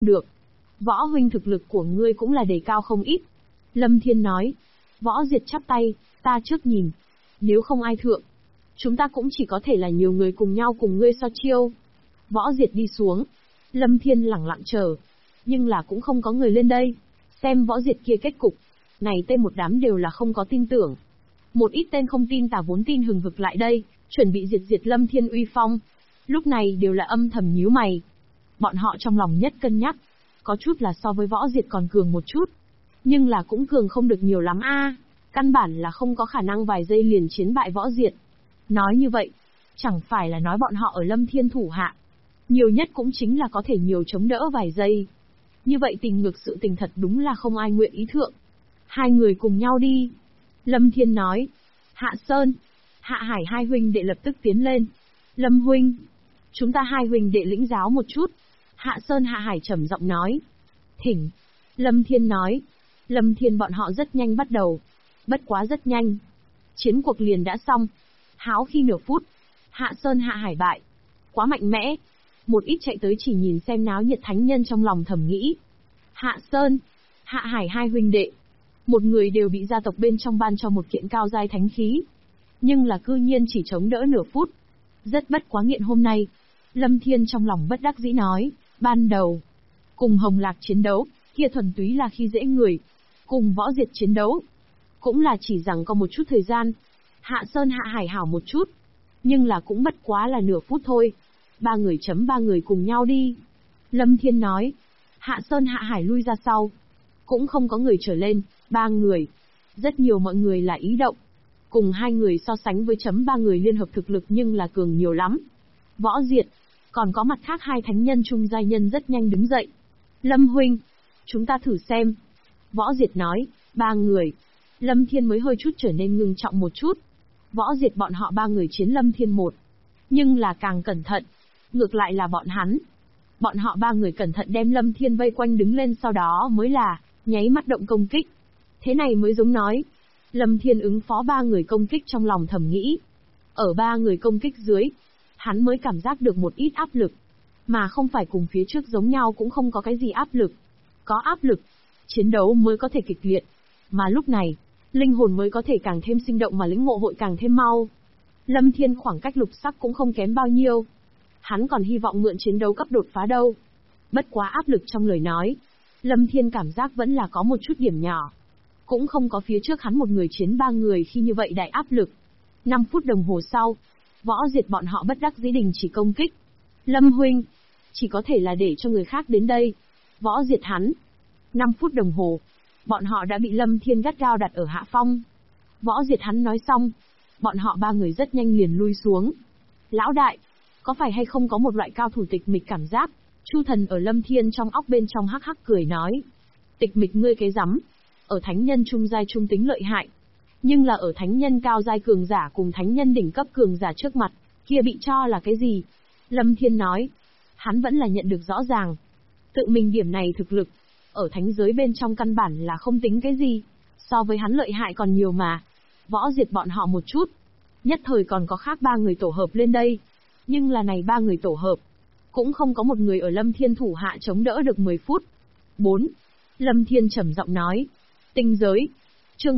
Được. Võ huynh thực lực của ngươi cũng là đề cao không ít. Lâm Thiên nói. Võ Diệt chắp tay, ta trước nhìn. Nếu không ai thượng, chúng ta cũng chỉ có thể là nhiều người cùng nhau cùng ngươi so chiêu. Võ Diệt đi xuống. Lâm Thiên lẳng lặng chờ. Nhưng là cũng không có người lên đây. Xem Võ Diệt kia kết cục. Này tên một đám đều là không có tin tưởng. Một ít tên không tin tà vốn tin hừng hực lại đây, chuẩn bị diệt Lâm Thiên uy phong. Lúc này đều là âm thầm nhíu mày. Bọn họ trong lòng nhất cân nhắc. Có chút là so với Võ Diệt còn cường một chút. Nhưng là cũng cường không được nhiều lắm a. Căn bản là không có khả năng vài giây liền chiến bại Võ Diệt. Nói như vậy, chẳng phải là nói bọn họ ở Lâm Thiên thủ hạ. Nhiều nhất cũng chính là có thể nhiều chống đỡ vài giây. Như vậy tình ngược sự tình thật đúng là không ai nguyện ý thượng. Hai người cùng nhau đi. Lâm Thiên nói. Hạ Sơn, Hạ Hải hai huynh đệ lập tức tiến lên. Lâm huynh, chúng ta hai huynh đệ lĩnh giáo một chút. Hạ Sơn Hạ Hải trầm giọng nói. Thỉnh. Lâm Thiên nói. Lâm Thiên bọn họ rất nhanh bắt đầu. Bất quá rất nhanh. Chiến cuộc liền đã xong. Háo khi nửa phút. Hạ Sơn Hạ Hải bại. Quá mạnh mẽ. Một ít chạy tới chỉ nhìn xem náo nhiệt thánh nhân trong lòng thầm nghĩ. Hạ Sơn, Hạ Hải hai huynh đệ. Một người đều bị gia tộc bên trong ban cho một kiện cao giai thánh khí. Nhưng là cư nhiên chỉ chống đỡ nửa phút. Rất bất quá nghiện hôm nay. Lâm Thiên trong lòng bất đắc dĩ nói. Ban đầu, cùng Hồng Lạc chiến đấu, kia thuần túy là khi dễ người. Cùng Võ Diệt chiến đấu, cũng là chỉ rằng có một chút thời gian. Hạ Sơn Hạ Hải hảo một chút. Nhưng là cũng bất quá là nửa phút thôi. Ba người cùng nhau đi. Lâm Thiên nói. Hạ Sơn Hạ Hải lui ra sau. Cũng không có người trở lên, ba người. Rất nhiều mọi người là ý động. Cùng hai người so sánh với ba người liên hợp thực lực nhưng là cường nhiều lắm. Võ Diệt, còn có mặt khác hai thánh nhân trung giai nhân rất nhanh đứng dậy. Lâm huynh, chúng ta thử xem. Võ Diệt nói, ba người. Lâm Thiên mới hơi chút trở nên ngưng trọng một chút. Võ Diệt bọn họ ba người chiến Lâm Thiên một. Nhưng là càng cẩn thận. Ngược lại là bọn hắn. Bọn họ ba người cẩn thận đem Lâm Thiên vây quanh đứng lên, sau đó mới là nháy mắt động công kích. Thế này mới giống nói. Lâm Thiên ứng phó ba người công kích trong lòng thầm nghĩ. Ở ba người công kích dưới, hắn mới cảm giác được một ít áp lực. Mà không phải cùng phía trước giống nhau, cũng không có cái gì áp lực. Có áp lực, chiến đấu mới có thể kịch liệt. Mà lúc này, linh hồn mới có thể càng thêm sinh động mà lĩnh ngộ hội càng thêm mau. Lâm Thiên khoảng cách lục sắc cũng không kém bao nhiêu. Hắn còn hy vọng mượn chiến đấu cấp đột phá đâu. Bất quá áp lực trong lời nói, Lâm Thiên cảm giác vẫn là có một chút điểm nhỏ. Cũng không có phía trước hắn một người chiến ba người khi như vậy đại áp lực. 5 phút đồng hồ sau, Võ Diệt bọn họ bất đắc dĩ đình chỉ công kích. Lâm huynh, chỉ có thể là để cho người khác đến đây. Võ Diệt hắn. 5 phút đồng hồ, bọn họ đã bị Lâm Thiên gắt gao đặt ở hạ phong. Võ Diệt hắn nói xong, bọn họ ba người rất nhanh liền lui xuống. Lão đại, có phải hay không có một loại cao thủ tịch mịch cảm giác? Chu Thần ở Lâm Thiên trong óc bên trong hắc hắc cười nói. Tịch mịch ngươi cái rắm. Ở thánh nhân trung giai trung tính lợi hại. Nhưng là ở thánh nhân cao giai cường giả cùng thánh nhân đỉnh cấp cường giả trước mặt, kia bị cho là cái gì? Lâm Thiên nói. Hắn vẫn là nhận được rõ ràng. Tự mình điểm này thực lực, ở thánh giới bên trong căn bản là không tính cái gì. So với hắn lợi hại còn nhiều mà. Võ Diệt bọn họ một chút. Nhất thời còn có khác ba người tổ hợp lên đây. Nhưng là này ba người tổ hợp, cũng không có một người ở Lâm Thiên thủ hạ chống đỡ được 10 phút. 4. Lâm Thiên trầm giọng nói. Tinh giới. Chương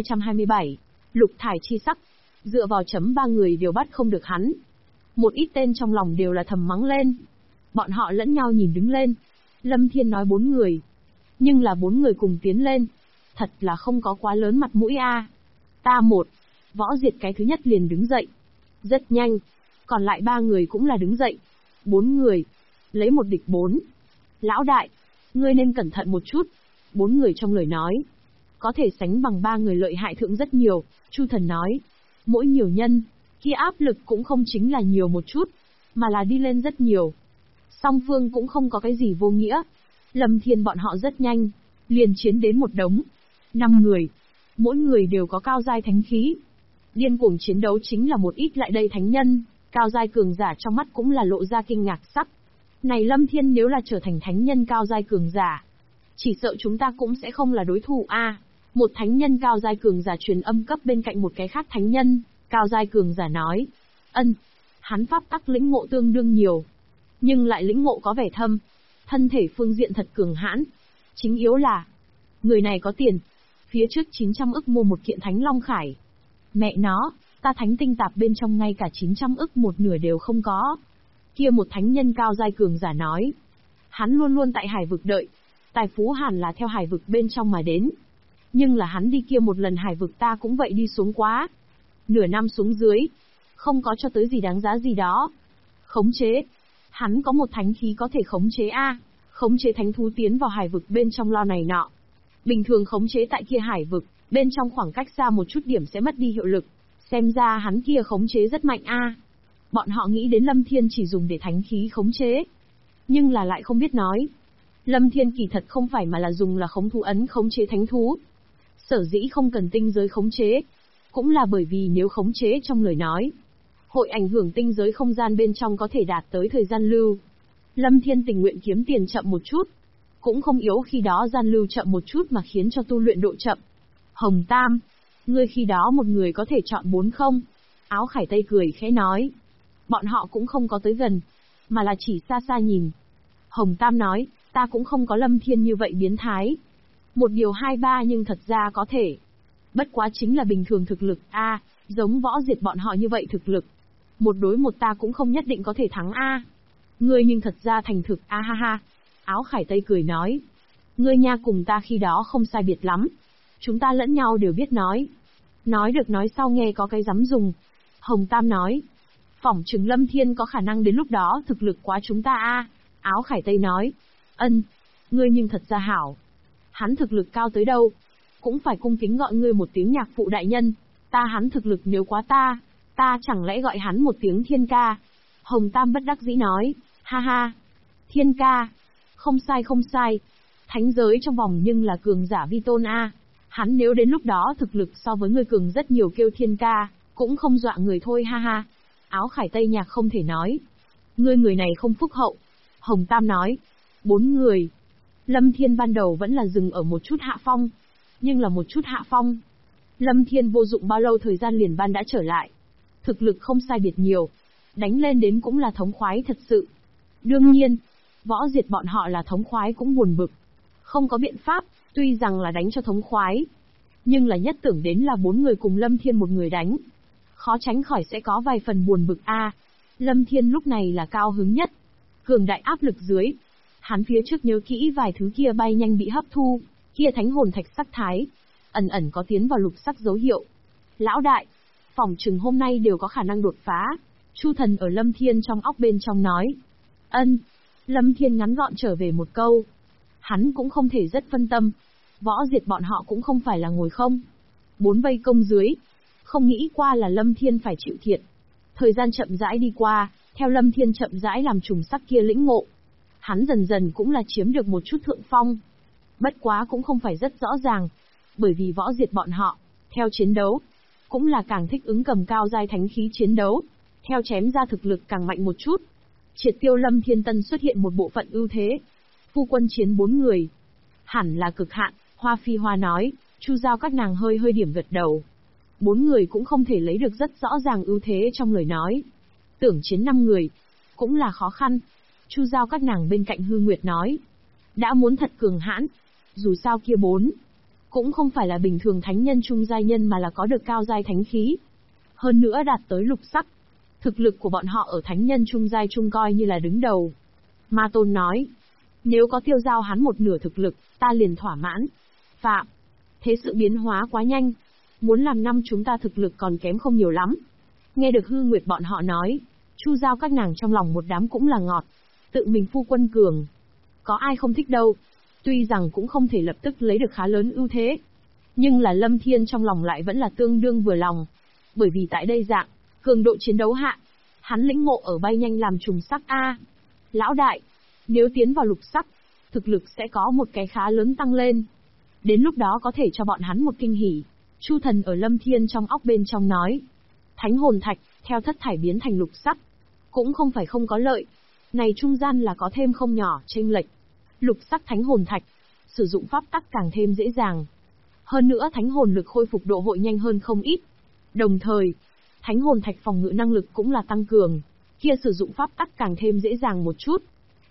1227. Lục thải chi sắc. Dựa vào ba người đều bắt không được hắn. Một ít tên trong lòng đều là thầm mắng lên. Bọn họ lẫn nhau nhìn đứng lên. Lâm Thiên nói 4 người. Nhưng là 4 người cùng tiến lên. Thật là không có quá lớn mặt mũi a. Ta một. Võ Diệt cái thứ nhất liền đứng dậy. Rất nhanh. Còn lại 3 người cũng là đứng dậy. 4 người. Lấy một địch 4. Lão đại, ngươi nên cẩn thận một chút. 4 người trong lời nói. Có thể sánh bằng 3 người lợi hại thượng rất nhiều. Chu Thần nói. Mỗi nhiều nhân, khi áp lực cũng không chính là nhiều một chút, mà là đi lên rất nhiều. Song phương cũng không có cái gì vô nghĩa. Lâm Thiên bọn họ rất nhanh, liền chiến đến một đống. 5 người. Mỗi người đều có cao giai thánh khí. Điên cuồng chiến đấu chính là một ít lại đây thánh nhân. Cao giai cường giả trong mắt cũng là lộ ra kinh ngạc sắc. Này Lâm Thiên nếu là trở thành thánh nhân cao giai cường giả, chỉ sợ chúng ta cũng sẽ không là đối thủ a. Một thánh nhân cao giai cường giả truyền âm cấp bên cạnh một cái khác thánh nhân cao giai cường giả nói. Hắn pháp tắc lĩnh ngộ tương đương nhiều, nhưng lại lĩnh ngộ có vẻ thâm. Thân thể phương diện thật cường hãn. Chính yếu là, người này có tiền. Phía trước 900 ức mua một kiện Thánh Long Khải. Mẹ nó, ta thánh tinh tạp bên trong ngay cả 900 ức một nửa đều không có. Kia một thánh nhân cao giai cường giả nói. Hắn luôn luôn tại hải vực đợi. Tài phú hẳn là theo hải vực bên trong mà đến. Nhưng là hắn đi kia một lần hải vực ta cũng vậy đi xuống quá. Nửa năm xuống dưới. Không có cho tới gì đáng giá gì đó. Khống chế. Hắn có một thánh khí có thể khống chế A. Khống chế thánh thú tiến vào hải vực bên trong lo này nọ. Bình thường khống chế tại kia hải vực, bên trong khoảng cách xa một chút điểm sẽ mất đi hiệu lực. Xem ra hắn kia khống chế rất mạnh A. Bọn họ nghĩ đến Lâm Thiên chỉ dùng để thánh khí khống chế. Nhưng là lại không biết nói. Lâm Thiên kỳ thật không phải mà là dùng là khống thú ấn khống chế thánh thú. Sở dĩ không cần tinh giới khống chế. Cũng là bởi vì nếu khống chế trong lời nói, hội ảnh hưởng tinh giới không gian bên trong có thể đạt tới thời gian lưu. Lâm Thiên tình nguyện kiếm tiền chậm một chút. Cũng không yếu khi đó gian lưu chậm một chút mà khiến cho tu luyện độ chậm. Hồng Tam, ngươi khi đó một người có thể chọn 4 không? Áo Khải Tây cười khẽ nói. Bọn họ cũng không có tới gần, mà là chỉ xa xa nhìn. Hồng Tam nói, ta cũng không có Lâm Thiên như vậy biến thái. Một điều 2-3 nhưng thật ra có thể. Bất quá chính là bình thường thực lực A, giống Võ Diệt bọn họ như vậy thực lực. Một đối một ta cũng không nhất định có thể thắng A. Ngươi nhưng thật ra thành thực A ha ha. Áo Khải Tây cười nói. Ngươi nha cùng ta khi đó không sai biệt lắm. Chúng ta lẫn nhau đều biết nói. Nói được nói sau nghe có cái dám dùng. Hồng Tam nói. Phỏng chừng Lâm Thiên có khả năng đến lúc đó thực lực quá chúng ta A. Áo Khải Tây nói. Ân. Ngươi nhưng thật ra hảo. Hắn thực lực cao tới đâu. Cũng phải cung kính gọi ngươi một tiếng nhạc phụ đại nhân. Ta hắn thực lực nếu quá ta chẳng lẽ gọi hắn một tiếng Thiên ca. Hồng Tam bất đắc dĩ nói. Ha ha. Thiên ca. Không sai không sai. Thánh giới trong vòng nhưng là cường giả vi tôn A. Hắn nếu đến lúc đó thực lực so với người cường rất nhiều kêu Thiên ca, cũng không dọa người thôi ha ha. Áo Khải Tây nhạc không thể nói. Ngươi người này không phúc hậu. Hồng Tam nói. 4 người. Lâm Thiên ban đầu vẫn là dừng ở một chút hạ phong. Nhưng là một chút hạ phong. Lâm Thiên vô dụng bao lâu thời gian liền ban đã trở lại. Thực lực không sai biệt nhiều. Đánh lên đến cũng là thống khoái thật sự. Đương nhiên, Võ Diệt bọn họ là thống khoái cũng buồn bực. Không có biện pháp, tuy rằng là đánh cho thống khoái. Nhưng là nhất tưởng đến là 4 người cùng Lâm Thiên một người đánh. Khó tránh khỏi sẽ có vài phần buồn bực A. Lâm Thiên lúc này là cao hứng nhất. Cường đại áp lực dưới. Hắn phía trước nhớ kỹ vài thứ kia bay nhanh bị hấp thu. Kia thánh hồn thạch sắc thái. Ẩn ẩn có tiến vào lục sắc dấu hiệu. Lão đại, phỏng chừng hôm nay đều có khả năng đột phá. Chu Thần ở Lâm Thiên trong óc bên trong nói. Ân. Lâm Thiên ngắn gọn trở về một câu. Hắn cũng không thể rất phân tâm. Võ Diệt bọn họ cũng không phải là ngồi không. 4 vây công dưới. Không nghĩ qua là Lâm Thiên phải chịu thiệt. Thời gian chậm rãi đi qua, theo Lâm Thiên chậm rãi làm trùng sắc kia lĩnh ngộ. Hắn dần dần cũng là chiếm được một chút thượng phong. Bất quá cũng không phải rất rõ ràng. Bởi vì Võ Diệt bọn họ, theo chiến đấu, cũng là càng thích ứng cầm cao giai thánh khí chiến đấu. Theo chém ra thực lực càng mạnh một chút. Triệt tiêu Lâm Thiên Tân xuất hiện một bộ phận ưu thế. Phu quân chiến 4 người. Hẳn là cực hạn, Hoa Phi Hoa nói, Chu Giao các nàng hơi hơi điểm gật đầu. 4 người cũng không thể lấy được rất rõ ràng ưu thế trong lời nói. Tưởng chiến 5 người, cũng là khó khăn. Chu Giao các nàng bên cạnh Hư Nguyệt nói. Đã muốn thật cường hãn, dù sao kia 4. Cũng không phải là bình thường thánh nhân trung giai nhân mà là có được cao giai thánh khí. Hơn nữa đạt tới lục sắc. Thực lực của bọn họ ở thánh nhân trung giai trung coi như là đứng đầu. Ma Tôn nói. Nếu có tiêu giao hắn một nửa thực lực, ta liền thỏa mãn. Phạm. Thế sự biến hóa quá nhanh. Muốn làm năm chúng ta thực lực còn kém không nhiều lắm. Nghe được Hư Nguyệt bọn họ nói. Chu Giao các nàng trong lòng một đám cũng là ngọt. Tự mình phu quân cường. Có ai không thích đâu. Tuy rằng cũng không thể lập tức lấy được khá lớn ưu thế. Nhưng là Lâm Thiên trong lòng lại vẫn là tương đương vừa lòng. Bởi vì tại đây dạng, cường độ chiến đấu hạ, hắn lĩnh ngộ ở bay nhanh làm trùng sắc A. Lão đại, nếu tiến vào lục sắc, thực lực sẽ có một cái khá lớn tăng lên. Đến lúc đó có thể cho bọn hắn một kinh hỉ. Chu Thần ở Lâm Thiên trong óc bên trong nói. Thánh hồn thạch, theo thất thải biến thành lục sắc. Cũng không phải không có lợi. Này trung gian là có thêm không nhỏ, chênh lệch. Lục sắc thánh hồn thạch, sử dụng pháp tắc càng thêm dễ dàng. Hơn nữa thánh hồn lực khôi phục độ hội nhanh hơn không ít. Đồng thời, thánh hồn thạch phòng ngự năng lực cũng là tăng cường. Kia sử dụng pháp tắc càng thêm dễ dàng một chút.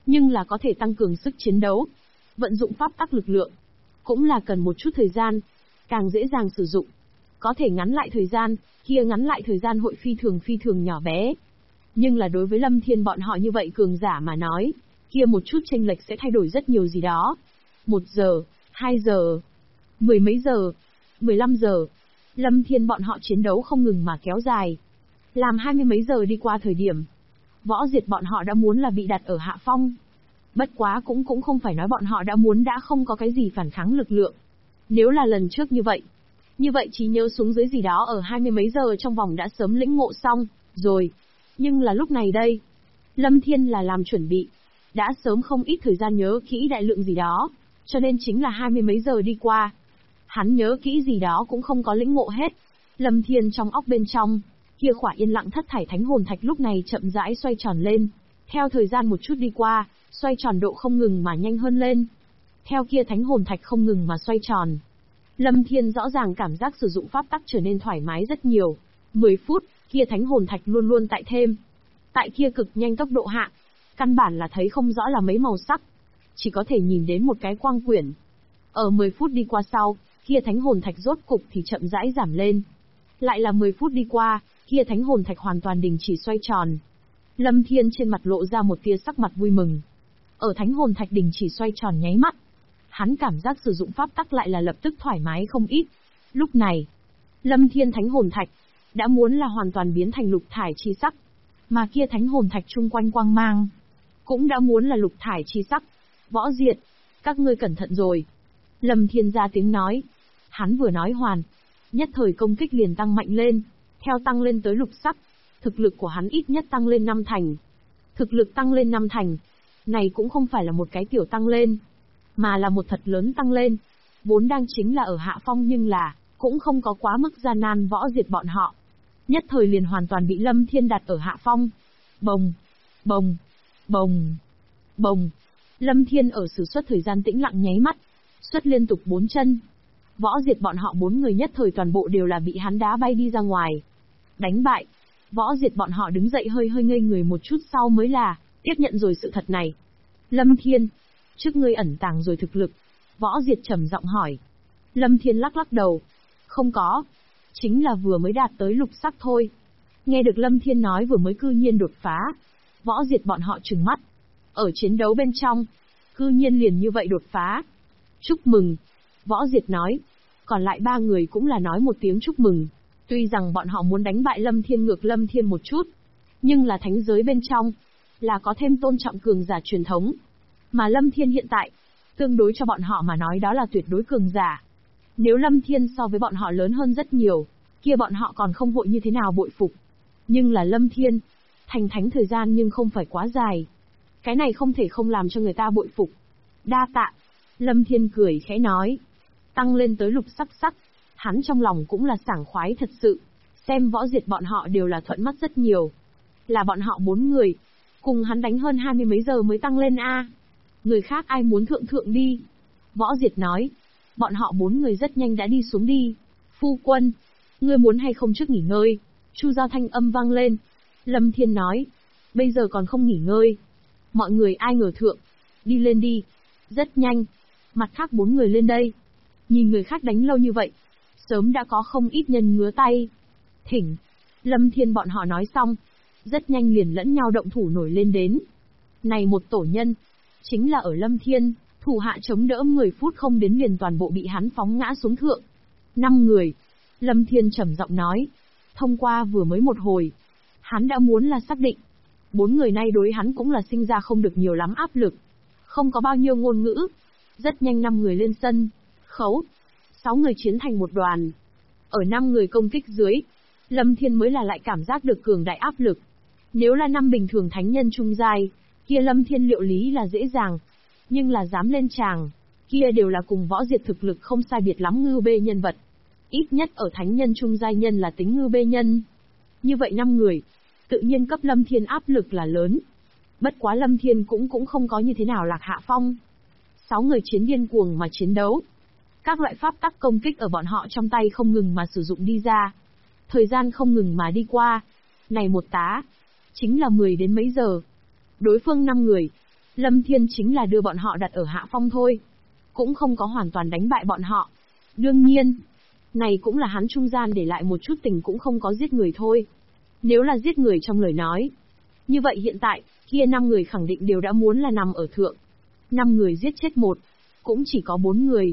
nhưng là có thể tăng cường sức chiến đấu. Vận dụng pháp tắc lực lượng, cũng là cần một chút thời gian, càng dễ dàng sử dụng. Có thể ngắn lại thời gian, kia ngắn lại thời gian hội phi thường nhỏ bé. Nhưng là đối với Lâm Thiên bọn họ như vậy cường giả mà nói, kia một chút chênh lệch sẽ thay đổi rất nhiều gì đó. 1 giờ, 2 giờ, 10 mấy giờ, 15 giờ, Lâm Thiên bọn họ chiến đấu không ngừng mà kéo dài. Làm 20 mấy giờ đi qua thời điểm, Võ Diệt bọn họ đã muốn là bị đặt ở hạ phong. Bất quá cũng không phải nói bọn họ đã muốn đã không có cái gì phản kháng lực lượng. Nếu là lần trước như vậy trí nhớ xuống dưới gì đó ở 20 mấy giờ trong vòng đã sớm lĩnh ngộ xong, rồi. Nhưng là lúc này đây, Lâm Thiên là làm chuẩn bị, đã sớm không ít thời gian nhớ kỹ đại lượng gì đó, cho nên chính là 20 mấy giờ đi qua. Hắn nhớ kỹ gì đó cũng không có lĩnh ngộ hết. Lâm Thiên trong óc bên trong, kia khỏa yên lặng thất thải thánh hồn thạch lúc này chậm rãi xoay tròn lên. Theo thời gian một chút đi qua, xoay tròn độ không ngừng mà nhanh hơn lên. Theo kia thánh hồn thạch không ngừng mà xoay tròn, Lâm Thiên rõ ràng cảm giác sử dụng pháp tắc trở nên thoải mái rất nhiều. 10 phút, kia thánh hồn thạch luôn luôn tại thêm. Tại kia cực nhanh tốc độ hạ, căn bản là thấy không rõ là mấy màu sắc, chỉ có thể nhìn đến một cái quang quyển. Ở 10 phút đi qua sau, kia thánh hồn thạch rốt cục thì chậm rãi giảm lên. Lại là 10 phút đi qua, kia thánh hồn thạch hoàn toàn đình chỉ xoay tròn. Lâm Thiên trên mặt lộ ra một tia sắc mặt vui mừng. Ở thánh hồn thạch đình chỉ xoay tròn nháy mắt, hắn cảm giác sử dụng pháp tắc lại là lập tức thoải mái không ít. Lúc này, Lâm Thiên thánh hồn thạch đã muốn là hoàn toàn biến thành lục thải chi sắc, mà kia thánh hồn thạch chung quanh quang mang cũng đã muốn là lục thải chi sắc. Võ Diệt, các ngươi cẩn thận rồi. Lâm Thiên ra tiếng nói. Hắn vừa nói hoàn, nhất thời công kích liền tăng mạnh lên, theo tăng lên tới lục sắc, thực lực của hắn ít nhất tăng lên 5 thành. Thực lực tăng lên 5 thành, này cũng không phải là một cái tiểu tăng lên, mà là một thật lớn tăng lên. Vốn đang chính là ở hạ phong nhưng là, cũng không có quá mức gian nan. Võ Diệt bọn họ nhất thời liền hoàn toàn bị Lâm Thiên đặt ở hạ phong. Bồng, bồng, bồng, bồng. Lâm Thiên ở sử xuất thời gian tĩnh lặng nháy mắt, xuất liên tục 4 chân. Võ Diệt bọn họ 4 người nhất thời toàn bộ đều là bị hắn đá bay đi ra ngoài. Đánh bại. Võ Diệt bọn họ đứng dậy hơi ngây người một chút sau mới là tiếp nhận rồi sự thật này. Lâm Thiên, trước ngươi ẩn tàng rồi thực lực? Võ Diệt trầm giọng hỏi. Lâm Thiên lắc lắc đầu. Không có. Chính là vừa mới đạt tới lục sắc thôi. Nghe được Lâm Thiên nói vừa mới cư nhiên đột phá. Võ Diệt bọn họ trừng mắt. Ở chiến đấu bên trong, cư nhiên liền như vậy đột phá. Chúc mừng. Võ Diệt nói. Còn lại 3 người cũng là nói một tiếng chúc mừng. Tuy rằng bọn họ muốn đánh bại Lâm Thiên ngược Lâm Thiên một chút, nhưng là thánh giới bên trong, là có thêm tôn trọng cường giả truyền thống. Mà Lâm Thiên hiện tại, tương đối cho bọn họ mà nói đó là tuyệt đối cường giả. Nếu Lâm Thiên so với bọn họ lớn hơn rất nhiều, kia bọn họ còn không vội như thế nào bội phục. Nhưng là Lâm Thiên, thành thánh thời gian nhưng không phải quá dài. Cái này không thể không làm cho người ta bội phục. Đa tạ. Lâm Thiên cười khẽ nói. Tăng lên tới lục sắc, hắn trong lòng cũng là sảng khoái thật sự. Xem Võ Diệt bọn họ đều là thuận mắt rất nhiều. Là bọn họ 4 người, cùng hắn đánh hơn 20 mấy giờ mới tăng lên a. Người khác ai muốn thượng đi. Võ Diệt nói. Bọn họ 4 người rất nhanh đã đi xuống đi. Phu quân, ngươi muốn hay không trước nghỉ ngơi? Chu Giao thanh âm vang lên. Lâm Thiên nói. Bây giờ còn không nghỉ ngơi. Mọi người ai ngờ thượng. Đi lên đi. Rất nhanh. Mặt khác 4 người lên đây. Nhìn người khác đánh lâu như vậy, sớm đã có không ít nhân ngứa tay. Thỉnh. Lâm Thiên bọn họ nói xong, rất nhanh liền lẫn nhau động thủ nổi lên đến. Này một tổ nhân, chính là ở Lâm Thiên, thủ hạ chống đỡ 10 phút không đến liền toàn bộ bị hắn phóng ngã xuống thượng. 5 người. Lâm Thiên trầm giọng nói. Thông qua vừa mới một hồi, hắn đã muốn là xác định. 4 người này đối hắn cũng là sinh ra không được nhiều lắm áp lực. Không có bao nhiêu ngôn ngữ. Rất nhanh 5 người lên sân. Khấu. 6 người chiến thành một đoàn. Ở 5 người công kích dưới, Lâm Thiên mới là lại cảm giác được cường đại áp lực. Nếu là 5 bình thường thánh nhân trung giai, kia Lâm Thiên liệu lý là dễ dàng. Nhưng là dám lên tràng, kia đều là cùng Võ Diệt thực lực không sai biệt lắm ngưu bê nhân vật. Ít nhất ở thánh nhân trung giai nhân là tính ngưu bê nhân. Như vậy 5 người, tự nhiên cấp Lâm Thiên áp lực là lớn. Bất quá Lâm Thiên cũng không có như thế nào lạc hạ phong. 6 người chiến điên cuồng mà chiến đấu. Các loại pháp tắc công kích ở bọn họ trong tay không ngừng mà sử dụng đi ra. Thời gian không ngừng mà đi qua. Này một tá, chính là 10 đến mấy giờ. Đối phương 5 người, Lâm Thiên chính là đưa bọn họ đặt ở hạ phong thôi. Cũng không có hoàn toàn đánh bại bọn họ. Đương nhiên, này cũng là hắn trung gian để lại một chút tình cũng không có giết người thôi. Nếu là giết người trong lời nói. Như vậy hiện tại, kia 5 người khẳng định đều đã muốn là nằm ở thượng. 5 người giết chết một, cũng chỉ có 4 người.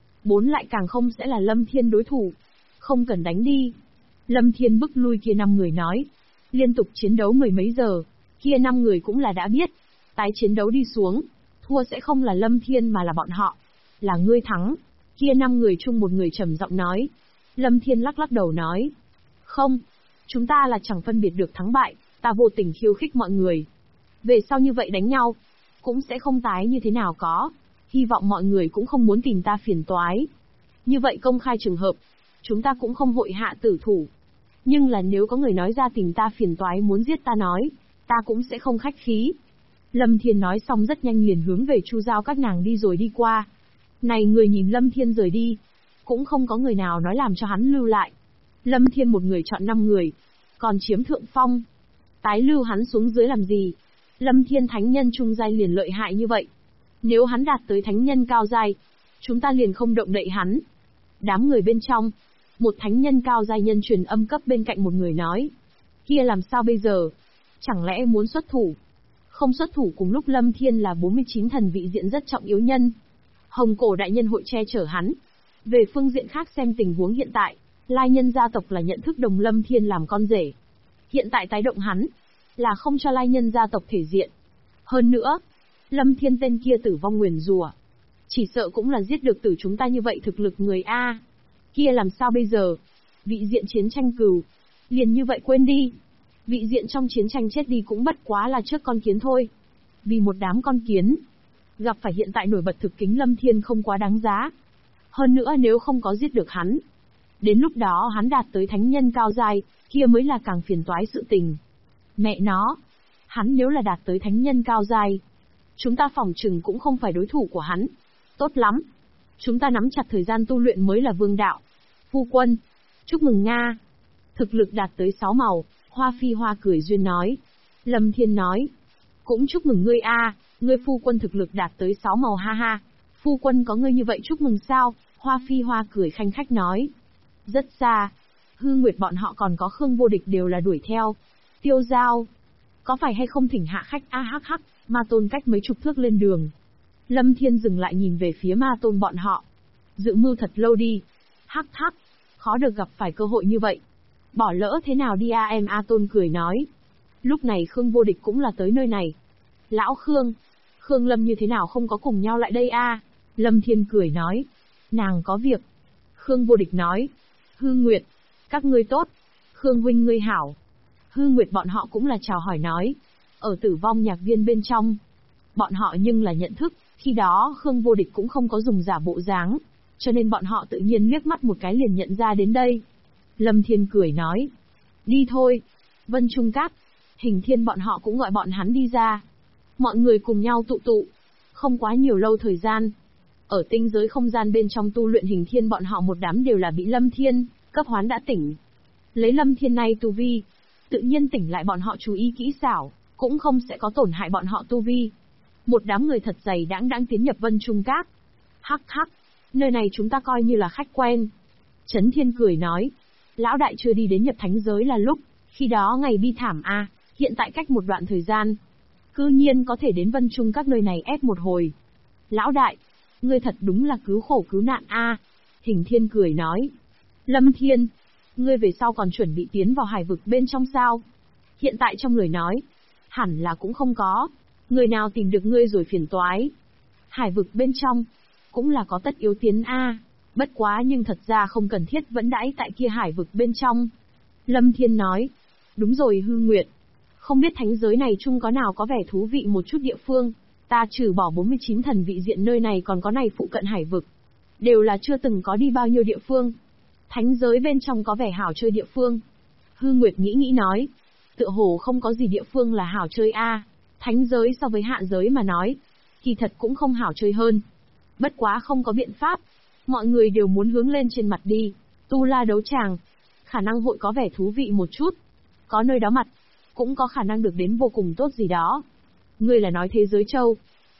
4 lại càng không sẽ là Lâm Thiên đối thủ. Không cần đánh đi. Lâm Thiên bức lui kia 5 người nói. Liên tục chiến đấu mười mấy giờ, kia 5 người cũng là đã biết. Tái chiến đấu đi xuống, thua sẽ không là Lâm Thiên mà là bọn họ. Là ngươi thắng. Kia 5 người chung một người trầm giọng nói. Lâm Thiên lắc lắc đầu nói. Không, chúng ta là chẳng phân biệt được thắng bại, ta vô tình khiêu khích mọi người. Về sau như vậy đánh nhau, cũng sẽ không tái như thế nào có. Hy vọng mọi người cũng không muốn tìm ta phiền toái. Như vậy công khai trường hợp, chúng ta cũng không hội hạ tử thủ. Nhưng là nếu có người nói ra tìm ta phiền toái muốn giết ta nói, ta cũng sẽ không khách khí. Lâm Thiên nói xong rất nhanh liền hướng về Chu Giao các nàng đi rồi đi qua. Này người nhìn Lâm Thiên rời đi, cũng không có người nào nói làm cho hắn lưu lại. Lâm Thiên một người chọn 5 người, còn chiếm thượng phong. Tái lưu hắn xuống dưới làm gì? Lâm Thiên thánh nhân trung giai liền lợi hại như vậy. Nếu hắn đạt tới thánh nhân cao giai, chúng ta liền không động đậy hắn. Đám người bên trong, một thánh nhân cao giai nhân truyền âm cấp bên cạnh một người nói. Kia làm sao bây giờ? Chẳng lẽ muốn xuất thủ? Không xuất thủ cùng lúc Lâm Thiên là 49 thần vị diện rất trọng yếu nhân. Hồng cổ đại nhân hội che chở hắn. Về phương diện khác xem tình huống hiện tại, Lai nhân gia tộc là nhận thức đồng Lâm Thiên làm con rể. Hiện tại tái động hắn, là không cho Lai nhân gia tộc thể diện. Hơn nữa, Lâm Thiên tên kia tử vong nguyền rủa, chỉ sợ cũng là giết được tử chúng ta như vậy thực lực người A. Kia làm sao bây giờ? Vị diện chiến tranh cừu, liền như vậy quên đi. Vị diện trong chiến tranh chết đi cũng bất quá là trước con kiến thôi. Vì một đám con kiến, gặp phải hiện tại nổi bật thực kính Lâm Thiên không quá đáng giá. Hơn nữa nếu không có giết được hắn, đến lúc đó hắn đạt tới thánh nhân cao giai, kia mới là càng phiền toái sự tình. Mẹ nó, hắn nếu là đạt tới thánh nhân cao giai, chúng ta phỏng chừng cũng không phải đối thủ của hắn. Tốt lắm, chúng ta nắm chặt thời gian tu luyện mới là vương đạo. Phu quân, chúc mừng Nga. Thực lực đạt tới 6 màu, Hoa Phi Hoa cười duyên nói. Lâm Thiên nói, cũng chúc mừng ngươi a, ngươi phu quân thực lực đạt tới 6 màu ha ha. Phu quân có ngươi như vậy chúc mừng sao? Hoa Phi Hoa cười khanh khách nói. Rất xa, Hư Nguyệt bọn họ còn có Khương Vô Địch đều là đuổi theo. Tiêu Giao, có phải hay không thỉnh hạ khách a hắc hắc, Ma Tôn cách mấy chục thước lên đường. Lâm Thiên dừng lại nhìn về phía Ma Tôn bọn họ. Dự mưu thật lâu đi. Hắc hắc, khó được gặp phải cơ hội như vậy. Bỏ lỡ thế nào đi a em A Tôn cười nói. Lúc này Khương Vô Địch cũng là tới nơi này. Lão Khương, Khương Lâm như thế nào không có cùng nhau lại đây a? Lâm Thiên cười nói. Nàng có việc. Khương Vô Địch nói. Hư Nguyệt, các ngươi tốt. Khương huynh ngươi hảo. Hư Nguyệt bọn họ cũng là chào hỏi nói. Ở Tử Vong nhạc viên bên trong, bọn họ nhưng là nhận thức, khi đó Khương Vô Địch cũng không có dùng giả bộ dáng, cho nên bọn họ tự nhiên liếc mắt một cái liền nhận ra đến đây. Lâm Thiên cười nói. Đi thôi. Vân Trung Các, Hình Thiên bọn họ cũng gọi bọn hắn đi ra. Mọi người cùng nhau tụ tụ. Không quá nhiều lâu thời gian. Ở tinh giới không gian bên trong tu luyện Hình Thiên bọn họ một đám đều là bị Lâm Thiên cấp hoán đã tỉnh. Lấy Lâm Thiên này tu vi, tự nhiên tỉnh lại bọn họ chú ý kỹ xảo, cũng không sẽ có tổn hại bọn họ tu vi. Một đám người thật dày đãng tiến nhập Vân Trung Các. Hắc hắc, nơi này chúng ta coi như là khách quen. Trấn Thiên cười nói. Lão đại chưa đi đến nhập thánh giới là lúc, khi đó ngày bi thảm a, hiện tại cách một đoạn thời gian, cư nhiên có thể đến Vân Trung Các nơi này ép một hồi. Lão đại, ngươi thật đúng là cứu khổ cứu nạn a. Hình Thiên cười nói. Lâm Thiên, ngươi về sau còn chuẩn bị tiến vào hải vực bên trong sao? Hiện tại trong lời nói, hẳn là cũng không có. Người nào tìm được ngươi rồi phiền toái. Hải vực bên trong, cũng là có tất yếu tiến a. Bất quá nhưng thật ra không cần thiết vẫn đãi tại kia hải vực bên trong. Lâm Thiên nói. Đúng rồi Hư Nguyệt. Không biết thánh giới này chung có nào có vẻ thú vị một chút địa phương. Ta trừ bỏ 49 thần vị diện nơi này còn có này phụ cận hải vực. Đều là chưa từng có đi bao nhiêu địa phương. Thánh giới bên trong có vẻ hảo chơi địa phương. Hư Nguyệt nghĩ nói. Tựa hồ không có gì địa phương là hảo chơi a. Thánh giới so với hạ giới mà nói, kỳ thật cũng không hảo chơi hơn. Bất quá không có biện pháp. Mọi người đều muốn hướng lên trên mặt đi. Tu La đấu tràng, khả năng hội có vẻ thú vị một chút. Có nơi đó mặt, cũng có khả năng được đến vô cùng tốt gì đó. Ngươi là nói thế giới châu.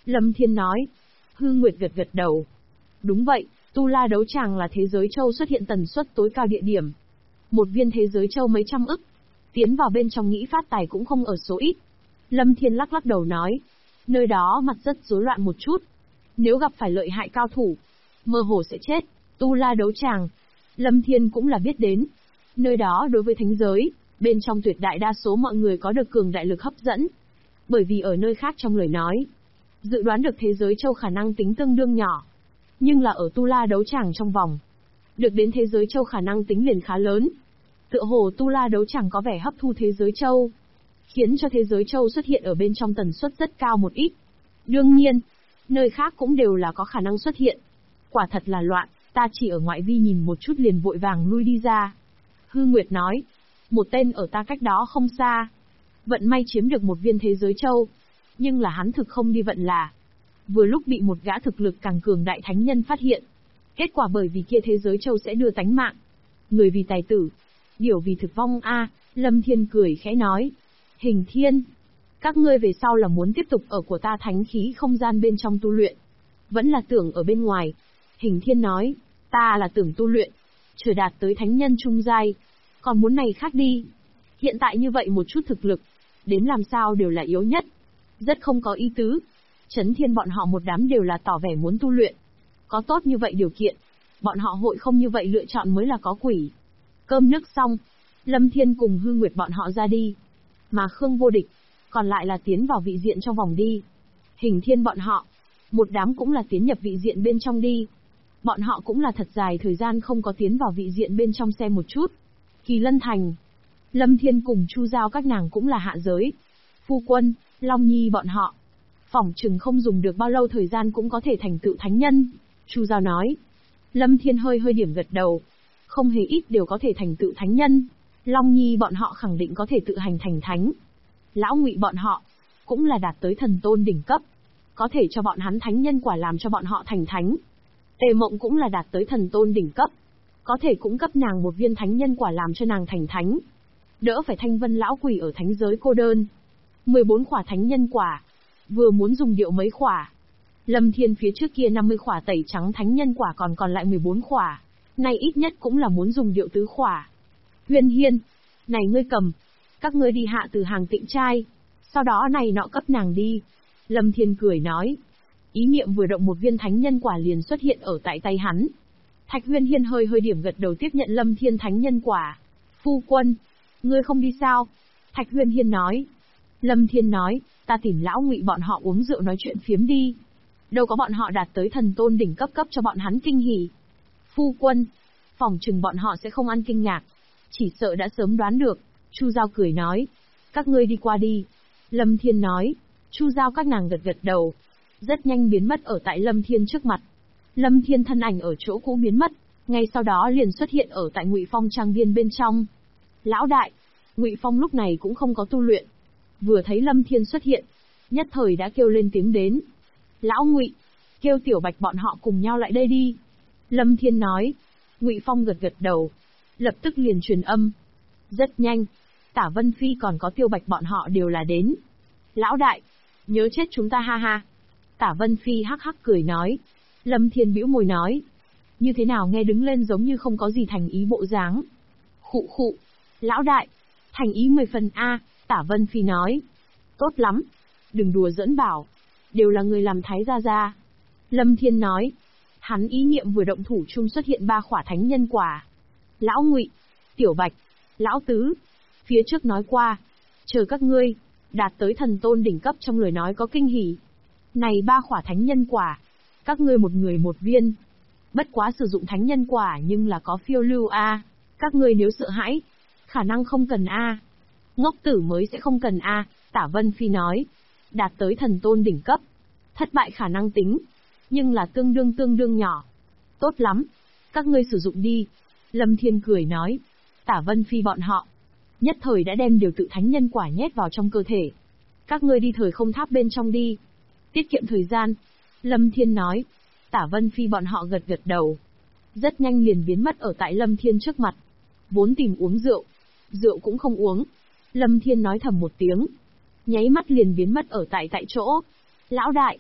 Lâm Thiên nói. Hư Nguyệt gật gật đầu. Đúng vậy, Tu La đấu tràng là thế giới châu xuất hiện tần suất tối cao địa điểm. Một viên thế giới châu mấy trăm ức. Tiến vào bên trong nghĩ phát tài cũng không ở số ít. Lâm Thiên lắc lắc đầu nói. Nơi đó mặt rất rối loạn một chút. Nếu gặp phải lợi hại cao thủ, mơ hồ sẽ chết. Tu La đấu tràng, Lâm Thiên cũng là biết đến. Nơi đó đối với thánh giới, bên trong tuyệt đại đa số mọi người có được cường đại lực hấp dẫn. Bởi vì ở nơi khác trong lời nói, dự đoán được thế giới châu khả năng tính tương đương nhỏ. Nhưng là ở Tu La đấu tràng trong vòng, được đến thế giới châu khả năng tính liền khá lớn. Tựa hồ Tu La đấu tràng có vẻ hấp thu thế giới châu, khiến cho thế giới châu xuất hiện ở bên trong tần suất rất cao một ít. Đương nhiên, nơi khác cũng đều là có khả năng xuất hiện. Quả thật là loạn, ta chỉ ở ngoại vi nhìn một chút liền vội vàng lui đi ra. Hư Nguyệt nói, một tên ở ta cách đó không xa. Vận may chiếm được một viên thế giới châu. Nhưng là hắn thực không đi vận là. Vừa lúc bị một gã thực lực càng cường đại thánh nhân phát hiện. Kết quả bởi vì kia thế giới châu sẽ đưa tánh mạng. Người vì tài tử, điểu vì thực vong a. Lâm Thiên cười khẽ nói. Hình Thiên, các ngươi về sau là muốn tiếp tục ở của ta thánh khí không gian bên trong tu luyện, vẫn là tưởng ở bên ngoài? Hình Thiên nói, ta là tưởng tu luyện, chưa đạt tới thánh nhân trung giai, còn muốn này khác đi. Hiện tại như vậy một chút thực lực, đến làm sao đều là yếu nhất, rất không có ý tứ. Chấn Thiên bọn họ một đám đều là tỏ vẻ muốn tu luyện, có tốt như vậy điều kiện, bọn họ hội không như vậy lựa chọn mới là có quỷ. Cơm nước xong, Lâm Thiên cùng Hư Nguyệt bọn họ ra đi, mà Khương Vô Địch, còn lại là tiến vào vị diện trong vòng đi. Hình Thiên bọn họ, một đám cũng là tiến nhập vị diện bên trong đi. Bọn họ cũng là thật dài thời gian không có tiến vào vị diện bên trong xem một chút. Kỳ Lân Thành, Lâm Thiên cùng Chu Giao các nàng cũng là hạ giới. Phu Quân, Long Nhi bọn họ, phỏng chừng không dùng được bao lâu thời gian cũng có thể thành tựu thánh nhân. Chu Giao nói. Lâm Thiên hơi hơi điểm gật đầu. Không hề ít đều có thể thành tựu thánh nhân. Long Nhi bọn họ khẳng định có thể tự hành thành thánh. Lão Ngụy bọn họ, cũng là đạt tới thần tôn đỉnh cấp. Có thể cho bọn hắn thánh nhân quả làm cho bọn họ thành thánh. Tề Mộng cũng là đạt tới thần tôn đỉnh cấp. Có thể cũng cấp nàng một viên thánh nhân quả làm cho nàng thành thánh. Đỡ phải Thanh Vân lão quỷ ở thánh giới cô đơn. 14 khỏa thánh nhân quả. Vừa muốn dùng điệu mấy khỏa. Lâm Thiên phía trước kia 50 khỏa tẩy trắng thánh nhân quả còn lại 14 khỏa. Nay ít nhất cũng là muốn dùng điệu tứ khỏa. Huyên Hiên, này ngươi cầm. Các ngươi đi hạ từ hàng tịnh trai. Sau đó này nọ cấp nàng đi. Lâm Thiên cười nói. Ý niệm vừa động một viên thánh nhân quả liền xuất hiện ở tại tay hắn. Thạch Huyên Hiên hơi hơi điểm gật đầu tiếp nhận Lâm Thiên thánh nhân quả. Phu Quân, ngươi không đi sao? Thạch Huyên Hiên nói. Lâm Thiên nói, ta tìm Lão Ngụy bọn họ uống rượu nói chuyện phiếm đi. Đâu có bọn họ đạt tới thần tôn đỉnh cấp cấp cho bọn hắn kinh hỉ. Phu Quân, phỏng chừng bọn họ sẽ không ăn kinh ngạc. Chỉ sợ đã sớm đoán được. Chu Giao cười nói. Các ngươi đi qua đi. Lâm Thiên nói. Chu Giao các nàng gật gật đầu. Rất nhanh biến mất ở tại Lâm Thiên trước mặt. Lâm Thiên thân ảnh ở chỗ cũ biến mất. Ngay sau đó liền xuất hiện ở tại Ngụy Phong trang viên bên trong. Lão đại, Ngụy Phong lúc này cũng không có tu luyện. Vừa thấy Lâm Thiên xuất hiện, nhất thời đã kêu lên tiếng đến. Lão Ngụy, kêu Tiểu Bạch bọn họ cùng nhau lại đây đi. Lâm Thiên nói. Ngụy Phong gật gật đầu. Lập tức liền truyền âm. Rất nhanh, Tả Vân Phi còn có Tiêu Bạch bọn họ đều là đến. Lão đại, nhớ chết chúng ta ha ha. Tả Vân Phi hắc hắc cười nói. Lâm Thiên bĩu môi nói. Như thế nào nghe đứng lên giống như không có gì thành ý bộ dáng. Khụ khụ. Lão đại, thành ý 10 phần a. Tả Vân Phi nói. Tốt lắm. Đừng đùa giỡn bảo. Đều là người làm thái gia gia. Lâm Thiên nói. Hắn ý niệm vừa động thủ chung xuất hiện 3 khỏa thánh nhân quả. Lão Ngụy, Tiểu Bạch, Lão Tứ. Phía trước nói qua. Chờ các ngươi đạt tới thần tôn đỉnh cấp trong lời nói có kinh hỉ. Này 3 khỏa thánh nhân quả. Các ngươi một người một viên. Bất quá sử dụng thánh nhân quả nhưng là có phiêu lưu a. Các ngươi nếu sợ hãi, khả năng không cần a. Ngốc tử mới sẽ không cần a. Tả Vân Phi nói. Đạt tới thần tôn đỉnh cấp. Thất bại khả năng tính. Nhưng là tương đương nhỏ. Tốt lắm. Các ngươi sử dụng đi. Lâm Thiên cười nói. Tả Vân Phi bọn họ nhất thời đã đem điều tự thánh nhân quả nhét vào trong cơ thể. Các ngươi đi thời không tháp bên trong đi. Tiết kiệm thời gian. Lâm Thiên nói. Tả Vân Phi bọn họ gật gật đầu. Rất nhanh liền biến mất ở tại Lâm Thiên trước mặt. Vốn tìm uống rượu. Rượu cũng không uống. Lâm Thiên nói thầm một tiếng. Nháy mắt liền biến mất ở tại chỗ. Lão đại,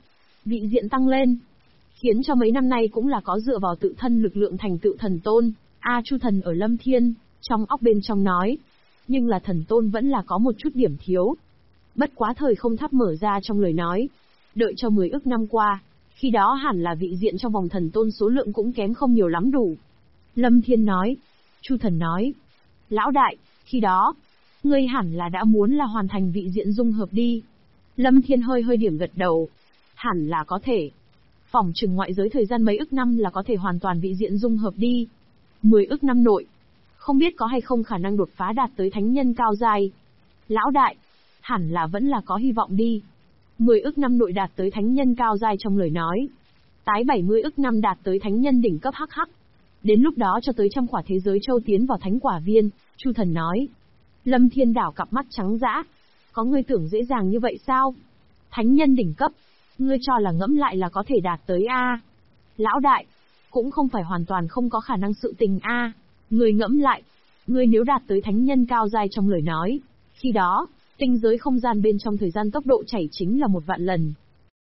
vị diện tăng lên, khiến cho mấy năm nay cũng là có dựa vào tự thân lực lượng thành tựu thần tôn. Chu Thần ở Lâm Thiên, trong óc bên trong nói. Nhưng là thần tôn vẫn là có một chút điểm thiếu. Bất quá thời không tháp mở ra trong lời nói. Đợi cho 10 ức năm qua, khi đó hẳn là vị diện trong vòng thần tôn số lượng cũng kém không nhiều lắm đủ. Lâm Thiên nói. Chu Thần nói. Lão đại, khi đó, ngươi hẳn là đã muốn là hoàn thành vị diện dung hợp đi. Lâm Thiên hơi hơi điểm gật đầu. Hẳn là có thể. Phỏng chừng ngoại giới thời gian mấy ức năm là có thể hoàn toàn vị diện dung hợp đi. 10 ức năm nội. Không biết có hay không khả năng đột phá đạt tới thánh nhân cao giai. Lão đại, hẳn là vẫn là có hy vọng đi. 10 ức năm nội đạt tới thánh nhân cao giai trong lời nói. Tái 70 ức năm đạt tới thánh nhân đỉnh cấp hắc hắc. Đến lúc đó cho tới trăm quả thế giới châu tiến vào thánh quả viên, Chu Thần nói. Lâm Thiên đảo cặp mắt trắng dã. Có ngươi tưởng dễ dàng như vậy sao? Thánh nhân đỉnh cấp, ngươi cho là ngẫm lại là có thể đạt tới a? Lão đại, cũng không phải hoàn toàn không có khả năng sự tình a. Ngươi ngẫm lại, ngươi nếu đạt tới thánh nhân cao giai trong lời nói, khi đó, tinh giới không gian bên trong thời gian tốc độ chảy chính là 1 vạn lần.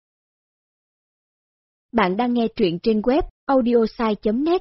Bạn đang nghe truyện trên web audiosai.net.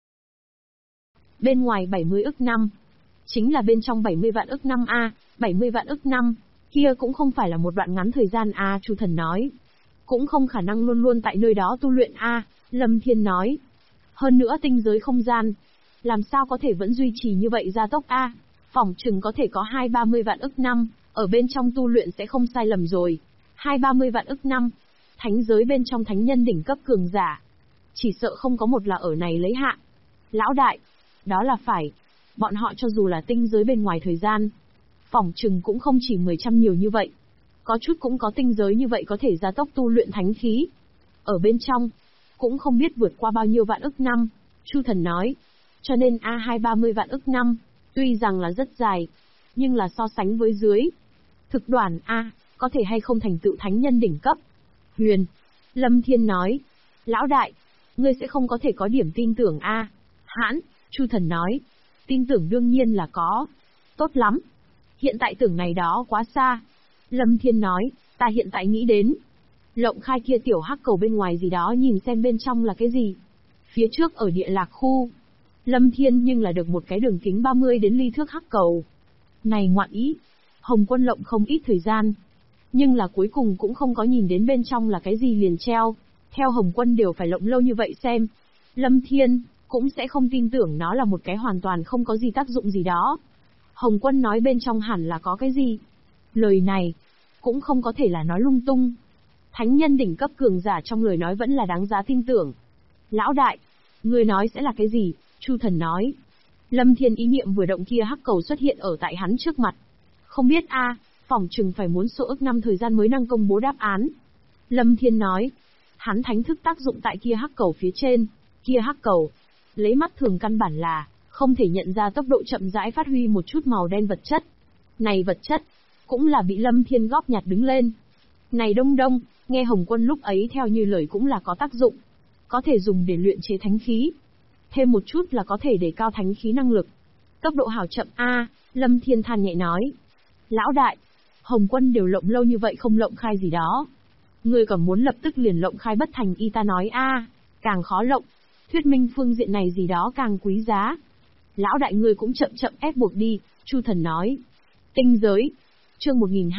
Bên ngoài 70 ức năm, chính là bên trong 70 vạn ức năm a, 70 vạn ức năm, kia cũng không phải là một đoạn ngắn thời gian a, Chu Thần nói. Cũng không khả năng luôn luôn tại nơi đó tu luyện a, Lâm Thiên nói. Hơn nữa tinh giới không gian, làm sao có thể vẫn duy trì như vậy gia tốc a? Phỏng chừng có thể có 2-30 vạn ức năm, ở bên trong tu luyện sẽ không sai lầm rồi. 2-30 vạn ức năm, thánh giới bên trong thánh nhân đỉnh cấp cường giả. Chỉ sợ không có một là ở này lấy hạ. Lão đại, đó là phải. Bọn họ cho dù là tinh giới bên ngoài thời gian, phỏng chừng cũng không chỉ 10 trăm nhiều như vậy. Có chút cũng có tinh giới như vậy có thể gia tốc tu luyện thánh khí. Ở bên trong, cũng không biết vượt qua bao nhiêu vạn ức năm, Chu Thần nói. Cho nên A230 vạn ức năm, tuy rằng là rất dài, nhưng là so sánh với dưới. Thực đoàn A, có thể hay không thành tựu thánh nhân đỉnh cấp. Huyền, Lâm Thiên nói. Lão đại, ngươi sẽ không có thể có điểm tin tưởng A. Hãn, Chu Thần nói. Tin tưởng đương nhiên là có. Tốt lắm. Hiện tại tưởng này đó quá xa. Lâm Thiên nói, ta hiện tại nghĩ đến. Lộng khai kia tiểu hắc cầu bên ngoài gì đó nhìn xem bên trong là cái gì. Phía trước ở địa lạc khu. Lâm Thiên nhưng là được một cái đường kính 30 đến ly thước hắc cầu. Này ngoạn ý. Hồng Quân lộng không ít thời gian. Nhưng là cuối cùng cũng không có nhìn đến bên trong là cái gì liền treo. Theo Hồng Quân đều phải lộng lâu như vậy xem. Lâm Thiên cũng sẽ không tin tưởng nó là một cái hoàn toàn không có gì tác dụng gì đó. Hồng Quân nói bên trong hẳn là có cái gì. Lời này cũng không có thể là nói lung tung. Thánh nhân đỉnh cấp cường giả trong lời nói vẫn là đáng giá tin tưởng. Lão đại, người nói sẽ là cái gì? Chu Thần nói. Lâm Thiên ý niệm vừa động kia hắc cầu xuất hiện ở tại hắn trước mặt. Không biết phỏng chừng phải muốn số ức năm thời gian mới năng công bố đáp án. Lâm Thiên nói. Hắn thánh thức tác dụng tại kia hắc cầu phía trên. Kia hắc cầu, lấy mắt thường căn bản là không thể nhận ra tốc độ chậm rãi phát huy một chút màu đen vật chất. Này vật chất, cũng là bị Lâm Thiên góp nhặt đứng lên. Này đông đông, nghe Hồng Quân lúc ấy theo như lời cũng là có tác dụng. Có thể dùng để luyện chế thánh khí. Thêm một chút là có thể để cao thánh khí năng lực. Tốc độ hào chậm Lâm Thiên than nhẹ nói. Lão đại, Hồng Quân đều lộng lâu như vậy không lộng khai gì đó. Ngươi còn muốn lập tức liền lộng khai bất thành y ta nói càng khó lộng. Thuyết minh phương diện này gì đó càng quý giá. Lão đại ngươi cũng chậm chậm ép buộc đi, Chu Thần nói. Tinh giới. Chương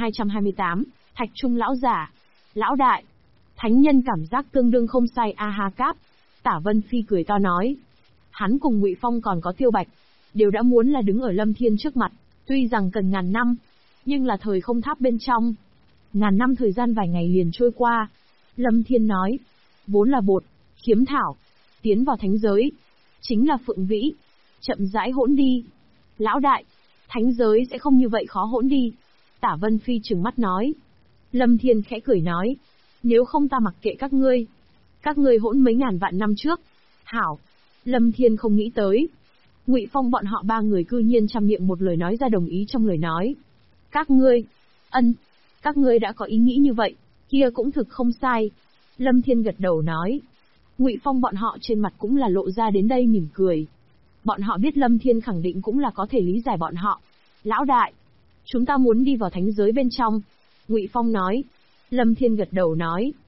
1228, Thạch Trung lão giả. Lão đại. Thánh nhân cảm giác tương đương không sai ha cáp. Tả Vân Phi cười to nói. Hắn cùng Ngụy Phong còn có Tiêu Bạch, đều đã muốn là đứng ở Lâm Thiên trước mặt, tuy rằng cần ngàn năm, nhưng là thời không tháp bên trong. Ngàn năm thời gian vài ngày liền trôi qua. Lâm Thiên nói. Vốn là bột, khiếm thảo. Tiến vào thánh giới. Chính là Phượng Vĩ. Chậm rãi hỗn đi. Lão đại. Thánh giới sẽ không như vậy khó hỗn đi. Tả Vân Phi trừng mắt nói. Lâm Thiên khẽ cười nói. Nếu không ta mặc kệ các ngươi. Các ngươi hỗn mấy ngàn vạn năm trước. Hảo. Lâm Thiên không nghĩ tới. Ngụy Phong bọn họ ba người cư nhiên trăm miệng một lời nói ra đồng ý trong lời nói. Các ngươi. Các ngươi đã có ý nghĩ như vậy. Kia cũng thực không sai. Lâm Thiên gật đầu nói. Ngụy Phong bọn họ trên mặt cũng là lộ ra đến đây mỉm cười. Bọn họ biết Lâm Thiên khẳng định cũng là có thể lý giải bọn họ. Lão đại, chúng ta muốn đi vào thánh giới bên trong. Ngụy Phong nói. Lâm Thiên gật đầu nói.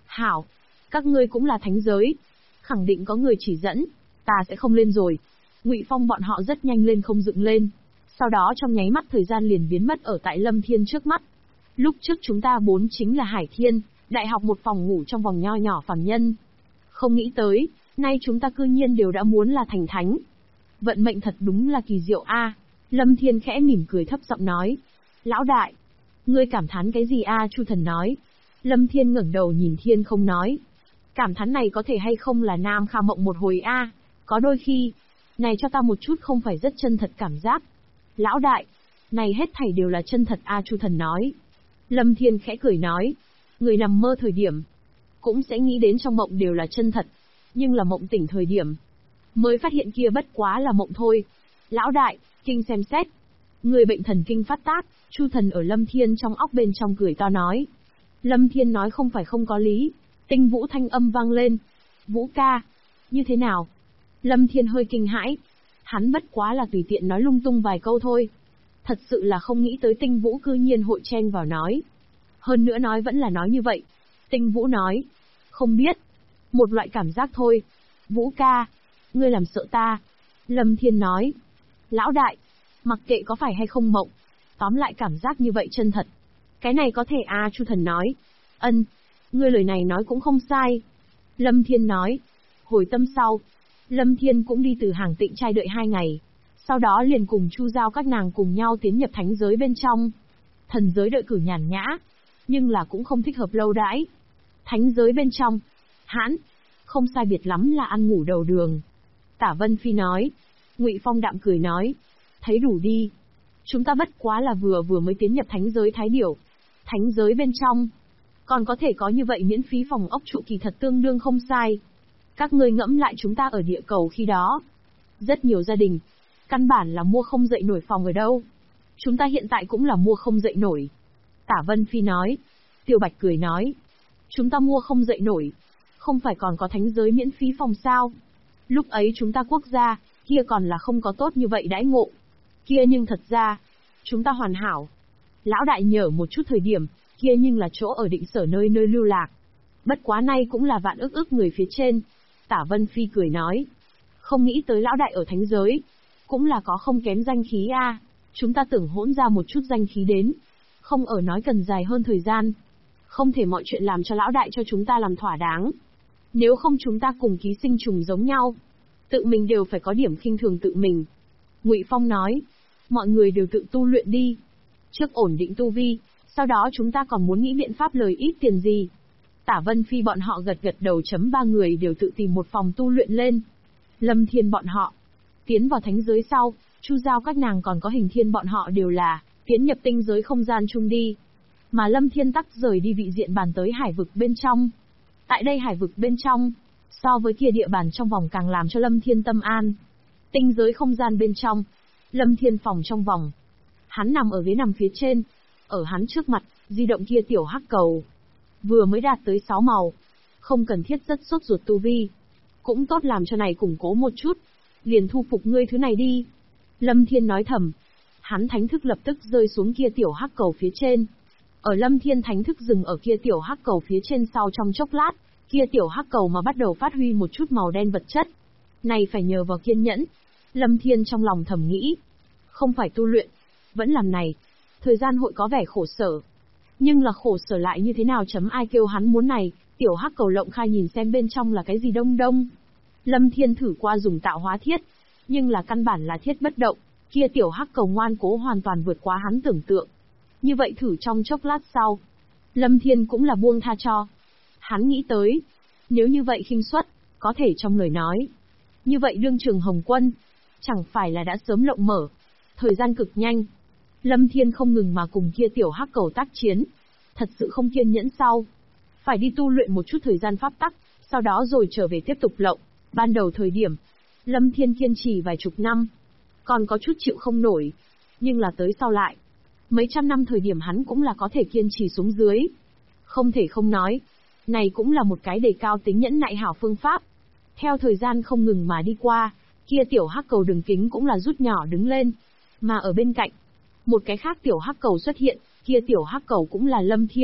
Hảo, các ngươi cũng là thánh giới, khẳng định có người chỉ dẫn, ta sẽ không lên rồi. Ngụy Phong bọn họ rất nhanh lên không dựng lên, sau đó trong nháy mắt thời gian liền biến mất ở tại Lâm Thiên trước mắt. Lúc trước chúng ta bốn chính là Hải Thiên, đại học một phòng ngủ trong vòng nho nhỏ phàm nhân. Không nghĩ tới, nay chúng ta cư nhiên đều đã muốn là thành thánh. Vận mệnh thật đúng là kỳ diệu a. Lâm Thiên khẽ mỉm cười thấp giọng nói. Lão đại, ngươi cảm thán cái gì a? Chu Thần nói. Lâm Thiên ngẩng đầu nhìn thiên không nói. Cảm thán này có thể hay không là nam kha mộng một hồi a? Có đôi khi, này cho ta một chút không phải rất chân thật cảm giác. Lão đại, này hết thảy đều là chân thật a, Chu Thần nói. Lâm Thiên khẽ cười nói. Người nằm mơ thời điểm, cũng sẽ nghĩ đến trong mộng đều là chân thật, nhưng là mộng tỉnh thời điểm, mới phát hiện kia bất quá là mộng thôi. Lão đại, kinh xem xét. Người bệnh thần kinh phát tác, Chu Thần ở Lâm Thiên trong óc bên trong cười to nói. Lâm Thiên nói không phải không có lý, Tinh Vũ thanh âm vang lên. Vũ ca, như thế nào? Lâm Thiên hơi kinh hãi. Hắn bất quá là tùy tiện nói lung tung vài câu thôi. Thật sự là không nghĩ tới Tinh Vũ cư nhiên hội chen vào nói. Hơn nữa nói vẫn là nói như vậy. Tinh Vũ nói. Không biết. Một loại cảm giác thôi. Vũ ca, ngươi làm sợ ta. Lâm Thiên nói. Lão đại, mặc kệ có phải hay không mộng, tóm lại cảm giác như vậy chân thật. Cái này có thể à, Chu Thần nói. Ân, ngươi lời này nói cũng không sai. Lâm Thiên nói. Hồi tâm sau, Lâm Thiên cũng đi từ Hàng Tịnh trai đợi 2 ngày. Sau đó liền cùng Chu Giao các nàng cùng nhau tiến nhập thánh giới bên trong. Thần giới đợi cử nhàn nhã, nhưng là cũng không thích hợp lâu đãi. Thánh giới bên trong, hãn, không sai biệt lắm là ăn ngủ đầu đường. Tả Vân Phi nói. Ngụy Phong đạm cười nói. Thấy đủ đi. Chúng ta bất quá là vừa mới tiến nhập thánh giới Thái Điểu. Thánh giới bên trong, còn có thể có như vậy miễn phí phòng ốc trụ kỳ thật tương đương không sai. Các ngươi ngẫm lại chúng ta ở địa cầu khi đó. Rất nhiều gia đình, căn bản là mua không dậy nổi phòng ở đâu. Chúng ta hiện tại cũng là mua không dậy nổi. Tả Vân Phi nói. Tiêu Bạch cười nói. Chúng ta mua không dậy nổi. Không phải còn có thánh giới miễn phí phòng sao? Lúc ấy chúng ta quốc gia, kia còn là không có tốt như vậy đãi ngộ. Kia nhưng thật ra, chúng ta hoàn hảo. Lão đại nhờ một chút thời điểm, kia nhưng là chỗ ở định sở nơi nơi lưu lạc. Bất quá nay cũng là vạn ức người phía trên. Tả Vân Phi cười nói. Không nghĩ tới lão đại ở thánh giới, cũng là có không kém danh khí a. Chúng ta tưởng hỗn ra một chút danh khí đến. Không ở nói cần dài hơn thời gian. Không thể mọi chuyện làm cho lão đại cho chúng ta làm thỏa đáng. Nếu không chúng ta cùng ký sinh trùng giống nhau. Tự mình đều phải có điểm khinh thường tự mình. Ngụy Phong nói. Mọi người đều tự tu luyện đi. Trước ổn định tu vi, sau đó chúng ta còn muốn nghĩ biện pháp lời ít tiền gì. Tả Vân Phi bọn họ gật gật đầu. 3 người đều tự tìm một phòng tu luyện lên. Lâm Thiên bọn họ tiến vào thánh giới sau, Chu Giao các nàng còn có Hình Thiên bọn họ đều là tiến nhập tinh giới không gian chung đi. Mà Lâm Thiên tắc rời đi vị diện bàn tới hải vực bên trong. Tại đây hải vực bên trong, so với kia địa bàn trong vòng càng làm cho Lâm Thiên tâm an. Tinh giới không gian bên trong, Lâm Thiên phòng trong vòng. Hắn nằm ở ghế nằm phía trên, ở hắn trước mặt, di động kia tiểu hắc cầu. Vừa mới đạt tới 6 màu, không cần thiết rất sốt ruột tu vi. Cũng tốt làm cho này củng cố một chút, liền thu phục ngươi thứ này đi. Lâm Thiên nói thầm. Hắn thánh thức lập tức rơi xuống kia tiểu hắc cầu phía trên. Ở Lâm Thiên thánh thức dừng ở kia tiểu hắc cầu phía trên sau trong chốc lát, kia tiểu hắc cầu mà bắt đầu phát huy một chút màu đen vật chất. Này phải nhờ vào kiên nhẫn. Lâm Thiên trong lòng thầm nghĩ. Không phải tu luyện, vẫn làm này. Thời gian hội có vẻ khổ sở. Nhưng là khổ sở lại như thế nào ai kêu hắn muốn này, tiểu hắc cầu lộng khai nhìn xem bên trong là cái gì đông đông. Lâm Thiên thử qua dùng tạo hóa thiết, nhưng là căn bản là thiết bất động, kia tiểu hắc cầu ngoan cố hoàn toàn vượt quá hắn tưởng tượng. Như vậy thử trong chốc lát sau, Lâm Thiên cũng là buông tha cho. Hắn nghĩ tới, nếu như vậy khinh suất, có thể trong lời nói. Như vậy đương trường Hồng Quân, chẳng phải là đã sớm lộng mở. Thời gian cực nhanh. Lâm Thiên không ngừng mà cùng kia tiểu hắc cầu tác chiến. Thật sự không kiên nhẫn sau. Phải đi tu luyện một chút thời gian pháp tắc, sau đó rồi trở về tiếp tục lộng. Ban đầu thời điểm, Lâm Thiên kiên trì vài chục năm. Còn có chút chịu không nổi. Nhưng là tới sau lại, mấy trăm năm thời điểm hắn cũng là có thể kiên trì xuống dưới. Không thể không nói, này cũng là một cái đề cao tính nhẫn nại hảo phương pháp. Theo thời gian không ngừng mà đi qua, kia tiểu hắc cầu đường kính cũng là rút nhỏ đứng lên. Mà ở bên cạnh, một cái khác tiểu hắc cầu xuất hiện, kia tiểu hắc cầu cũng là Lâm Thiên.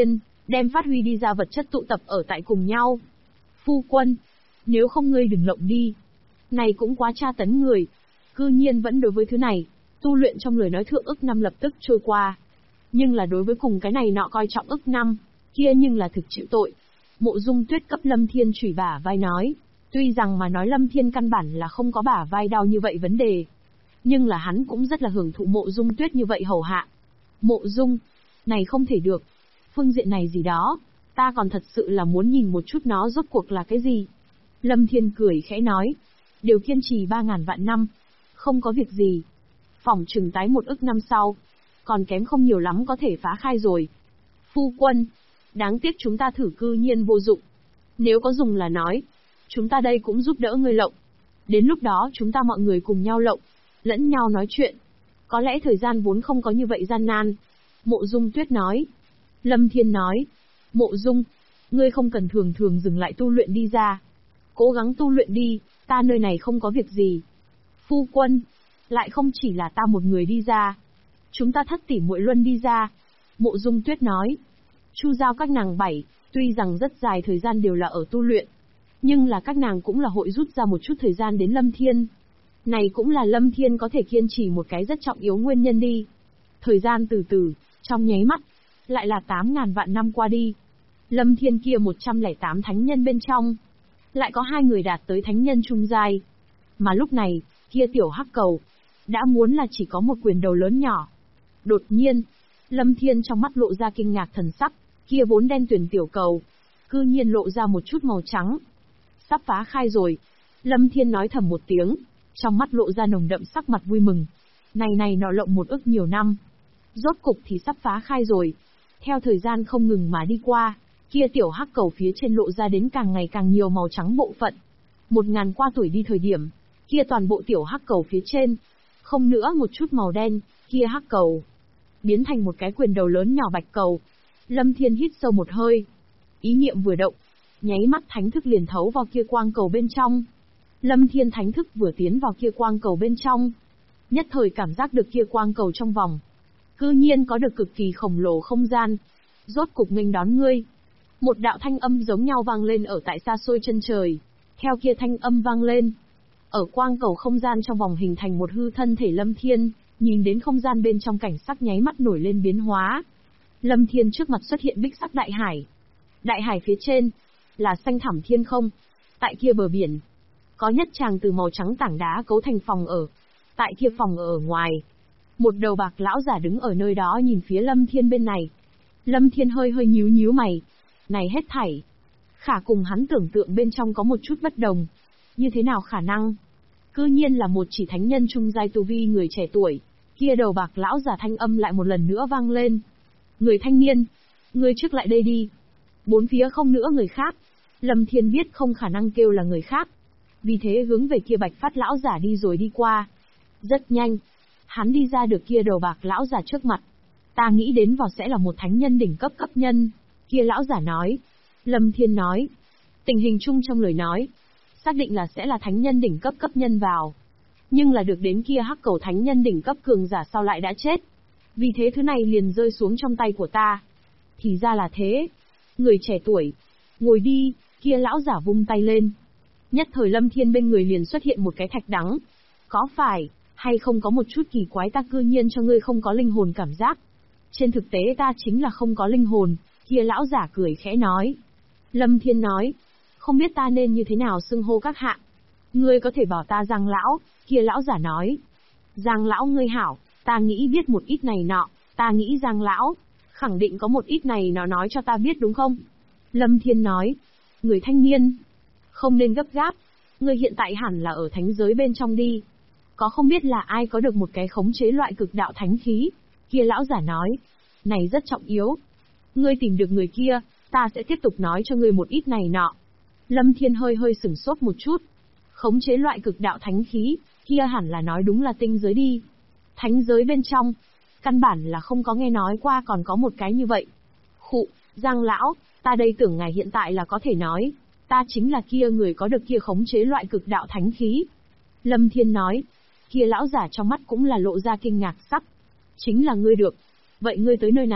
đem phát huy đi ra vật chất tụ tập ở tại cùng nhau. Phu quân, nếu không ngươi đừng lộng đi. Này cũng quá tra tấn người. Cư nhiên vẫn đối với thứ này, tu luyện trong lời nói thượng ức năm lập tức trôi qua. Nhưng là đối với cùng cái này nọ coi trọng ức năm, kia nhưng là thực chịu tội. Mộ Dung Tuyết cấp Lâm Thiên chửi bả vai nói. Tuy rằng mà nói Lâm Thiên căn bản là không có bả vai đau như vậy vấn đề. Nhưng là hắn cũng rất là hưởng thụ Mộ Dung Tuyết như vậy hầu hạ. Mộ Dung, này không thể được. Phương diện này gì đó, ta còn thật sự là muốn nhìn một chút nó rốt cuộc là cái gì. Lâm Thiên cười khẽ nói. Đều kiên trì 3.000 vạn năm. Không có việc gì. Phỏng chừng tái 1 ức năm sau. Còn kém không nhiều lắm có thể phá khai rồi. Phu quân, đáng tiếc chúng ta thử cư nhiên vô dụng. Nếu có dùng là nói, chúng ta đây cũng giúp đỡ ngươi lộng. Đến lúc đó chúng ta mọi người cùng nhau lộng, lẫn nhau nói chuyện. Có lẽ thời gian vốn không có như vậy gian nan. Mộ Dung Tuyết nói. Lâm Thiên nói. Mộ Dung, ngươi không cần thường thường dừng lại tu luyện đi ra. Cố gắng tu luyện đi, ta nơi này không có việc gì. Phu quân, lại không chỉ là ta một người đi ra. Chúng ta thất tỷ muội luân đi ra. Mộ Dung Tuyết nói. Chu giao các nàng 7, tuy rằng rất dài thời gian đều là ở tu luyện. Nhưng là các nàng cũng là hội rút ra một chút thời gian đến Lâm Thiên. Này cũng là Lâm Thiên có thể kiên trì một cái rất trọng yếu nguyên nhân đi. Thời gian từ từ, trong nháy mắt, lại là 8.000 vạn năm qua đi. Lâm Thiên kia 108 thánh nhân bên trong, lại có 2 người đạt tới thánh nhân trung giai. Mà lúc này, kia tiểu hắc cầu, đã muốn là chỉ có một quyền đầu lớn nhỏ. Đột nhiên, Lâm Thiên trong mắt lộ ra kinh ngạc thần sắc, kia vốn đen tuyền tiểu cầu, cư nhiên lộ ra một chút màu trắng. Sắp phá khai rồi. Lâm Thiên nói thầm một tiếng, trong mắt lộ ra nồng đậm sắc mặt vui mừng. Này nọ lộng 1 ức nhiều năm. Rốt cục thì sắp phá khai rồi. Theo thời gian không ngừng mà đi qua, kia tiểu hắc cầu phía trên lộ ra đến càng ngày càng nhiều màu trắng bộ phận. 1000 qua tuổi đi thời điểm, kia toàn bộ tiểu hắc cầu phía trên, không nữa một chút màu đen, kia hắc cầu biến thành một cái quyền đầu lớn nhỏ bạch cầu. Lâm Thiên hít sâu một hơi, ý niệm vừa động, nháy mắt thánh thức liền thấu vào kia quang cầu bên trong. Lâm Thiên thánh thức vừa tiến vào kia quang cầu bên trong, nhất thời cảm giác được kia quang cầu trong vòng, cư nhiên có được cực kỳ khổng lồ không gian. Rốt cục nghênh đón ngươi. Một đạo thanh âm giống nhau vang lên ở tại xa xôi chân trời. Theo kia thanh âm vang lên, ở quang cầu không gian trong vòng hình thành một hư thân thể Lâm Thiên, nhìn đến không gian bên trong cảnh sắc nháy mắt nổi lên biến hóa. Lâm Thiên trước mặt xuất hiện bích sắc đại hải. Đại hải phía trên là xanh thẳm thiên không. Tại kia bờ biển, có nhất tràng từ màu trắng tảng đá cấu thành phòng ở. Tại kia phòng ở ngoài, một đầu bạc lão giả đứng ở nơi đó nhìn phía Lâm Thiên bên này. Lâm Thiên hơi nhíu mày. Này hết thảy, khả cùng hắn tưởng tượng bên trong có một chút bất đồng. Như thế nào khả năng? Cư nhiên là một chỉ thánh nhân trung giai tu vi người trẻ tuổi. Kia đầu bạc lão giả thanh âm lại một lần nữa vang lên. Người thanh niên, ngươi trước lại đây đi. Bốn phía không nữa người khác. Lâm Thiên biết không khả năng kêu là người khác. Vì thế hướng về kia bạch phát lão giả đi rồi đi qua. Rất nhanh, hắn đi ra được kia đầu bạc lão giả trước mặt. Ta nghĩ đến vào sẽ là một thánh nhân đỉnh cấp cấp nhân. Kia lão giả nói. Lâm Thiên nói. Tình hình chung trong lời nói, xác định là sẽ là thánh nhân đỉnh cấp cấp nhân vào. Nhưng là được đến kia hắc cầu thánh nhân đỉnh cấp cường giả sau lại đã chết. Vì thế thứ này liền rơi xuống trong tay của ta. Thì ra là thế. Người trẻ tuổi, ngồi đi, kia lão giả vung tay lên. Nhất thời Lâm Thiên bên người liền xuất hiện một cái thạch đắng. Có phải, hay không có một chút kỳ quái ta cư nhiên cho ngươi không có linh hồn cảm giác? Trên thực tế ta chính là không có linh hồn, kia lão giả cười khẽ nói. Lâm Thiên nói, không biết ta nên như thế nào xưng hô các hạ. Ngươi có thể bảo ta Giang lão, kia lão giả nói. Giang lão ngươi hảo, ta nghĩ biết một ít này nọ, ta nghĩ Giang lão, khẳng định có một ít này nó nói cho ta biết đúng không? Lâm Thiên nói, người thanh niên, không nên gấp gáp, ngươi hiện tại hẳn là ở thánh giới bên trong đi. Có không biết là ai có được một cái khống chế loại cực đạo thánh khí? Kia lão giả nói, này rất trọng yếu. Ngươi tìm được người kia, ta sẽ tiếp tục nói cho ngươi một ít này nọ. Lâm Thiên hơi sửng sốt một chút. Khống chế loại cực đạo thánh khí, kia hẳn là nói đúng là tinh giới đi. Thánh giới bên trong, căn bản là không có nghe nói qua còn có một cái như vậy. Khụ, Giang lão, ta đây tưởng ngài hiện tại là có thể nói, ta chính là kia người có được kia khống chế loại cực đạo thánh khí. Lâm Thiên nói, kia lão giả trong mắt cũng là lộ ra kinh ngạc sắc. Chính là ngươi được. Vậy ngươi tới nơi này,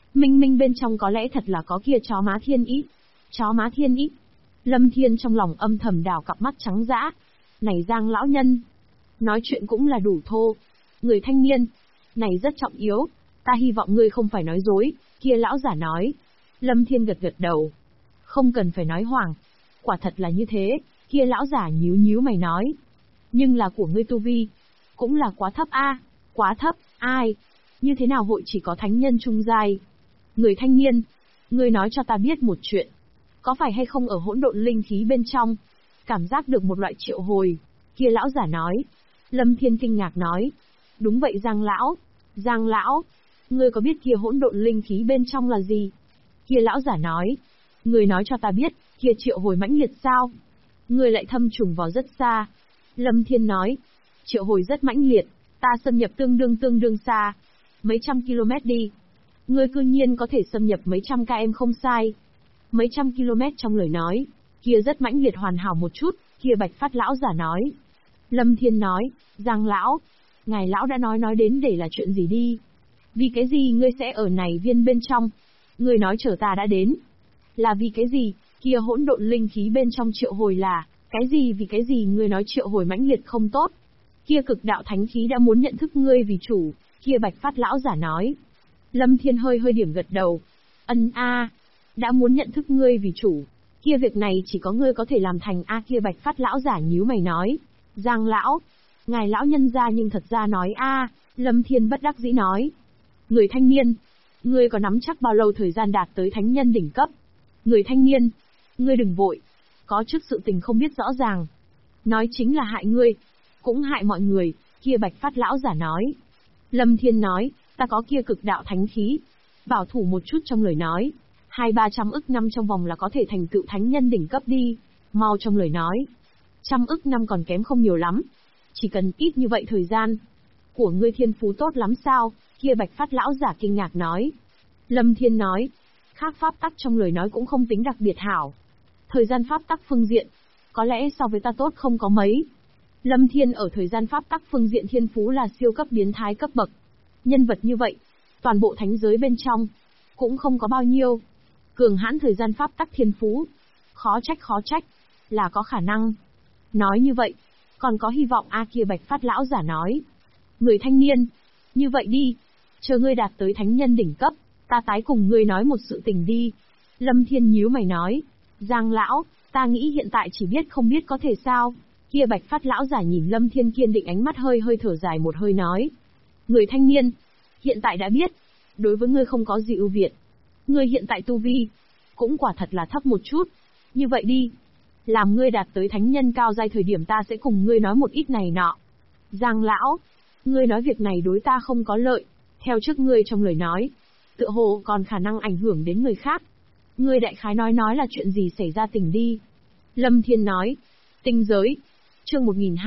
Minh minh bên trong có lẽ thật là có kia chó má thiên ý. Chó má thiên ý. Lâm Thiên trong lòng âm thầm đảo cặp mắt trắng dã. Này Giang lão nhân, nói chuyện cũng là đủ thô. Người thanh niên, này rất trọng yếu, ta hy vọng ngươi không phải nói dối, kia lão giả nói. Lâm Thiên gật gật đầu. Không cần phải nói hoảng. Quả thật là như thế, kia lão giả nhíu nhíu mày nói. Nhưng là của ngươi tu vi, cũng là quá thấp a, quá thấp, ai? Như thế nào hội chỉ có thánh nhân trung giai? Người thanh niên, ngươi nói cho ta biết một chuyện. Có phải hay không ở hỗn độn linh khí bên trong, cảm giác được một loại triệu hồi? Kia lão giả nói. Lâm Thiên kinh ngạc nói. Đúng vậy Giang lão. Giang lão, ngươi có biết kia hỗn độn linh khí bên trong là gì? Kia lão giả nói. Ngươi nói cho ta biết, kia triệu hồi mãnh liệt sao? Ngươi lại thâm trùng vào rất xa. Lâm Thiên nói. Triệu hồi rất mãnh liệt, ta xâm nhập tương đương xa. Mấy trăm km đi. Ngươi cư nhiên có thể xâm nhập mấy trăm km không sai. Mấy trăm km trong lời nói, kia rất mãnh liệt hoàn hảo một chút, kia Bạch Phát lão giả nói. Lâm Thiên nói, Giang lão, ngài lão đã nói đến để là chuyện gì đi? Vì cái gì ngươi sẽ ở này viên bên trong? Ngươi nói chờ ta đã đến. Là vì cái gì? Kia hỗn độn linh khí bên trong triệu hồi là, cái gì vì cái gì ngươi nói triệu hồi mãnh liệt không tốt? Kia cực đạo thánh khí đã muốn nhận thức ngươi vì chủ, kia Bạch Phát lão giả nói. Lâm Thiên hơi điểm gật đầu. Ân a, đã muốn nhận thức ngươi vì chủ, kia việc này chỉ có ngươi có thể làm thành a. Kia Bạch Phát lão giả nhíu mày nói. Giang lão, ngài lão nhân gia nhưng thật ra nói a. Lâm Thiên bất đắc dĩ nói. Người thanh niên, ngươi có nắm chắc bao lâu thời gian đạt tới thánh nhân đỉnh cấp? Người thanh niên, ngươi đừng vội, có chút sự tình không biết rõ ràng. Nói chính là hại ngươi, cũng hại mọi người, kia Bạch Phát lão giả nói. Lâm Thiên nói, ta có kia cực đạo thánh khí. Bảo thủ một chút trong lời nói. 200-300 ức năm trong vòng là có thể thành tựu thánh nhân đỉnh cấp đi. Mau trong lời nói. 100 ức năm còn kém không nhiều lắm. Chỉ cần ít như vậy thời gian. Của ngươi thiên phú tốt lắm sao? Kia Bạch Phát lão giả kinh ngạc nói. Lâm Thiên nói. Khác pháp tắc trong lời nói cũng không tính đặc biệt hảo. Thời gian pháp tắc phương diện, có lẽ so với ta tốt không có mấy. Lâm Thiên ở thời gian pháp tắc phương diện thiên phú là siêu cấp biến thái cấp bậc. Nhân vật như vậy, toàn bộ thánh giới bên trong, cũng không có bao nhiêu. Cường hãn thời gian pháp tắc thiên phú. Khó trách, là có khả năng. Nói như vậy, còn có hy vọng a. Kia Bạch Phát lão giả nói. Người thanh niên, như vậy đi, chờ ngươi đạt tới thánh nhân đỉnh cấp, ta tái cùng ngươi nói một sự tình đi. Lâm Thiên nhíu mày nói. Giang lão, ta nghĩ hiện tại chỉ biết không biết có thể sao? Kia Bạch Phát lão giả nhìn Lâm Thiên kiên định ánh mắt hơi thở dài một hơi nói. Người thanh niên, hiện tại đã biết, đối với ngươi không có gì ưu việt. Ngươi hiện tại tu vi, cũng quả thật là thấp một chút. Như vậy đi, làm ngươi đạt tới thánh nhân cao giai thời điểm ta sẽ cùng ngươi nói một ít này nọ. Giang lão, ngươi nói việc này đối ta không có lợi, theo trước ngươi trong lời nói, tựa hồ còn khả năng ảnh hưởng đến người khác. Ngươi đại khái nói là chuyện gì xảy ra tình đi. Lâm Thiên nói. Tinh giới. Chương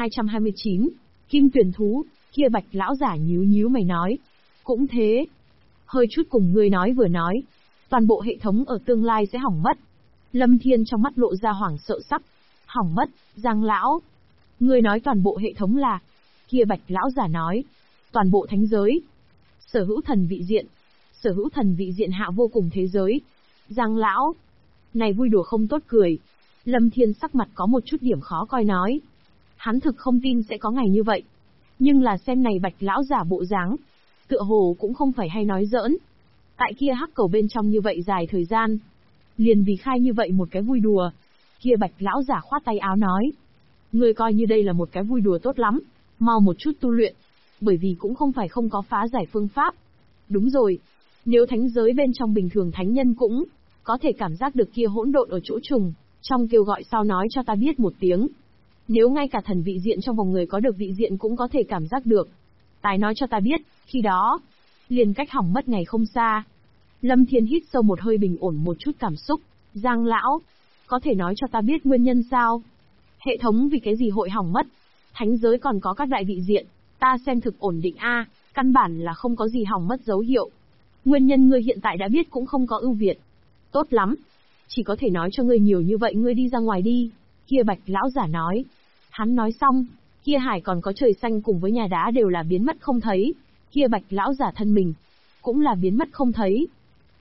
1229. Kim tuyển thú. Kia Bạch lão giả nhíu mày nói. Cũng thế. Hơi chút cùng ngươi nói vừa nói. Toàn bộ hệ thống ở tương lai sẽ hỏng mất. Lâm Thiên trong mắt lộ ra hoảng sợ sắc. Hỏng mất, Giang lão. Ngươi nói toàn bộ hệ thống là. Kia Bạch lão giả nói. Toàn bộ thánh giới. Sở hữu thần vị diện. Sở hữu thần vị diện hạ vô cùng thế giới. Giang lão. Này vui đùa không tốt cười. Lâm Thiên sắc mặt có một chút điểm khó coi nói. Hắn thực không tin sẽ có ngày như vậy. Nhưng là xem này Bạch lão giả bộ dáng, tựa hồ cũng không phải hay nói giỡn. Tại kia hắc cầu bên trong như vậy dài thời gian, liền vì khai như vậy một cái vui đùa. Kia Bạch lão giả khoát tay áo nói. Ngươi coi như đây là một cái vui đùa tốt lắm, mau một chút tu luyện, bởi vì cũng không phải không có phá giải phương pháp. Đúng rồi, nếu thánh giới bên trong bình thường thánh nhân cũng có thể cảm giác được kia hỗn độn ở chỗ trùng, trong kêu gọi sau nói cho ta biết một tiếng. Nếu ngay cả thần vị diện trong vòng người có được vị diện cũng có thể cảm giác được, tài nói cho ta biết, khi đó, liền cách hỏng mất ngày không xa. Lâm Thiên hít sâu một hơi bình ổn một chút cảm xúc. Giang lão, có thể nói cho ta biết nguyên nhân sao? Hệ thống vì cái gì hội hỏng mất? Thánh giới còn có các đại vị diện, ta xem thực ổn định a, căn bản là không có gì hỏng mất dấu hiệu. Nguyên nhân ngươi hiện tại đã biết cũng không có ưu việt. Tốt lắm, chỉ có thể nói cho ngươi nhiều như vậy, ngươi đi ra ngoài đi. Kia Bạch lão giả nói. Hắn nói xong, kia hải còn có trời xanh cùng với nhà đá đều là biến mất không thấy. Kia Bạch lão giả thân mình cũng là biến mất không thấy.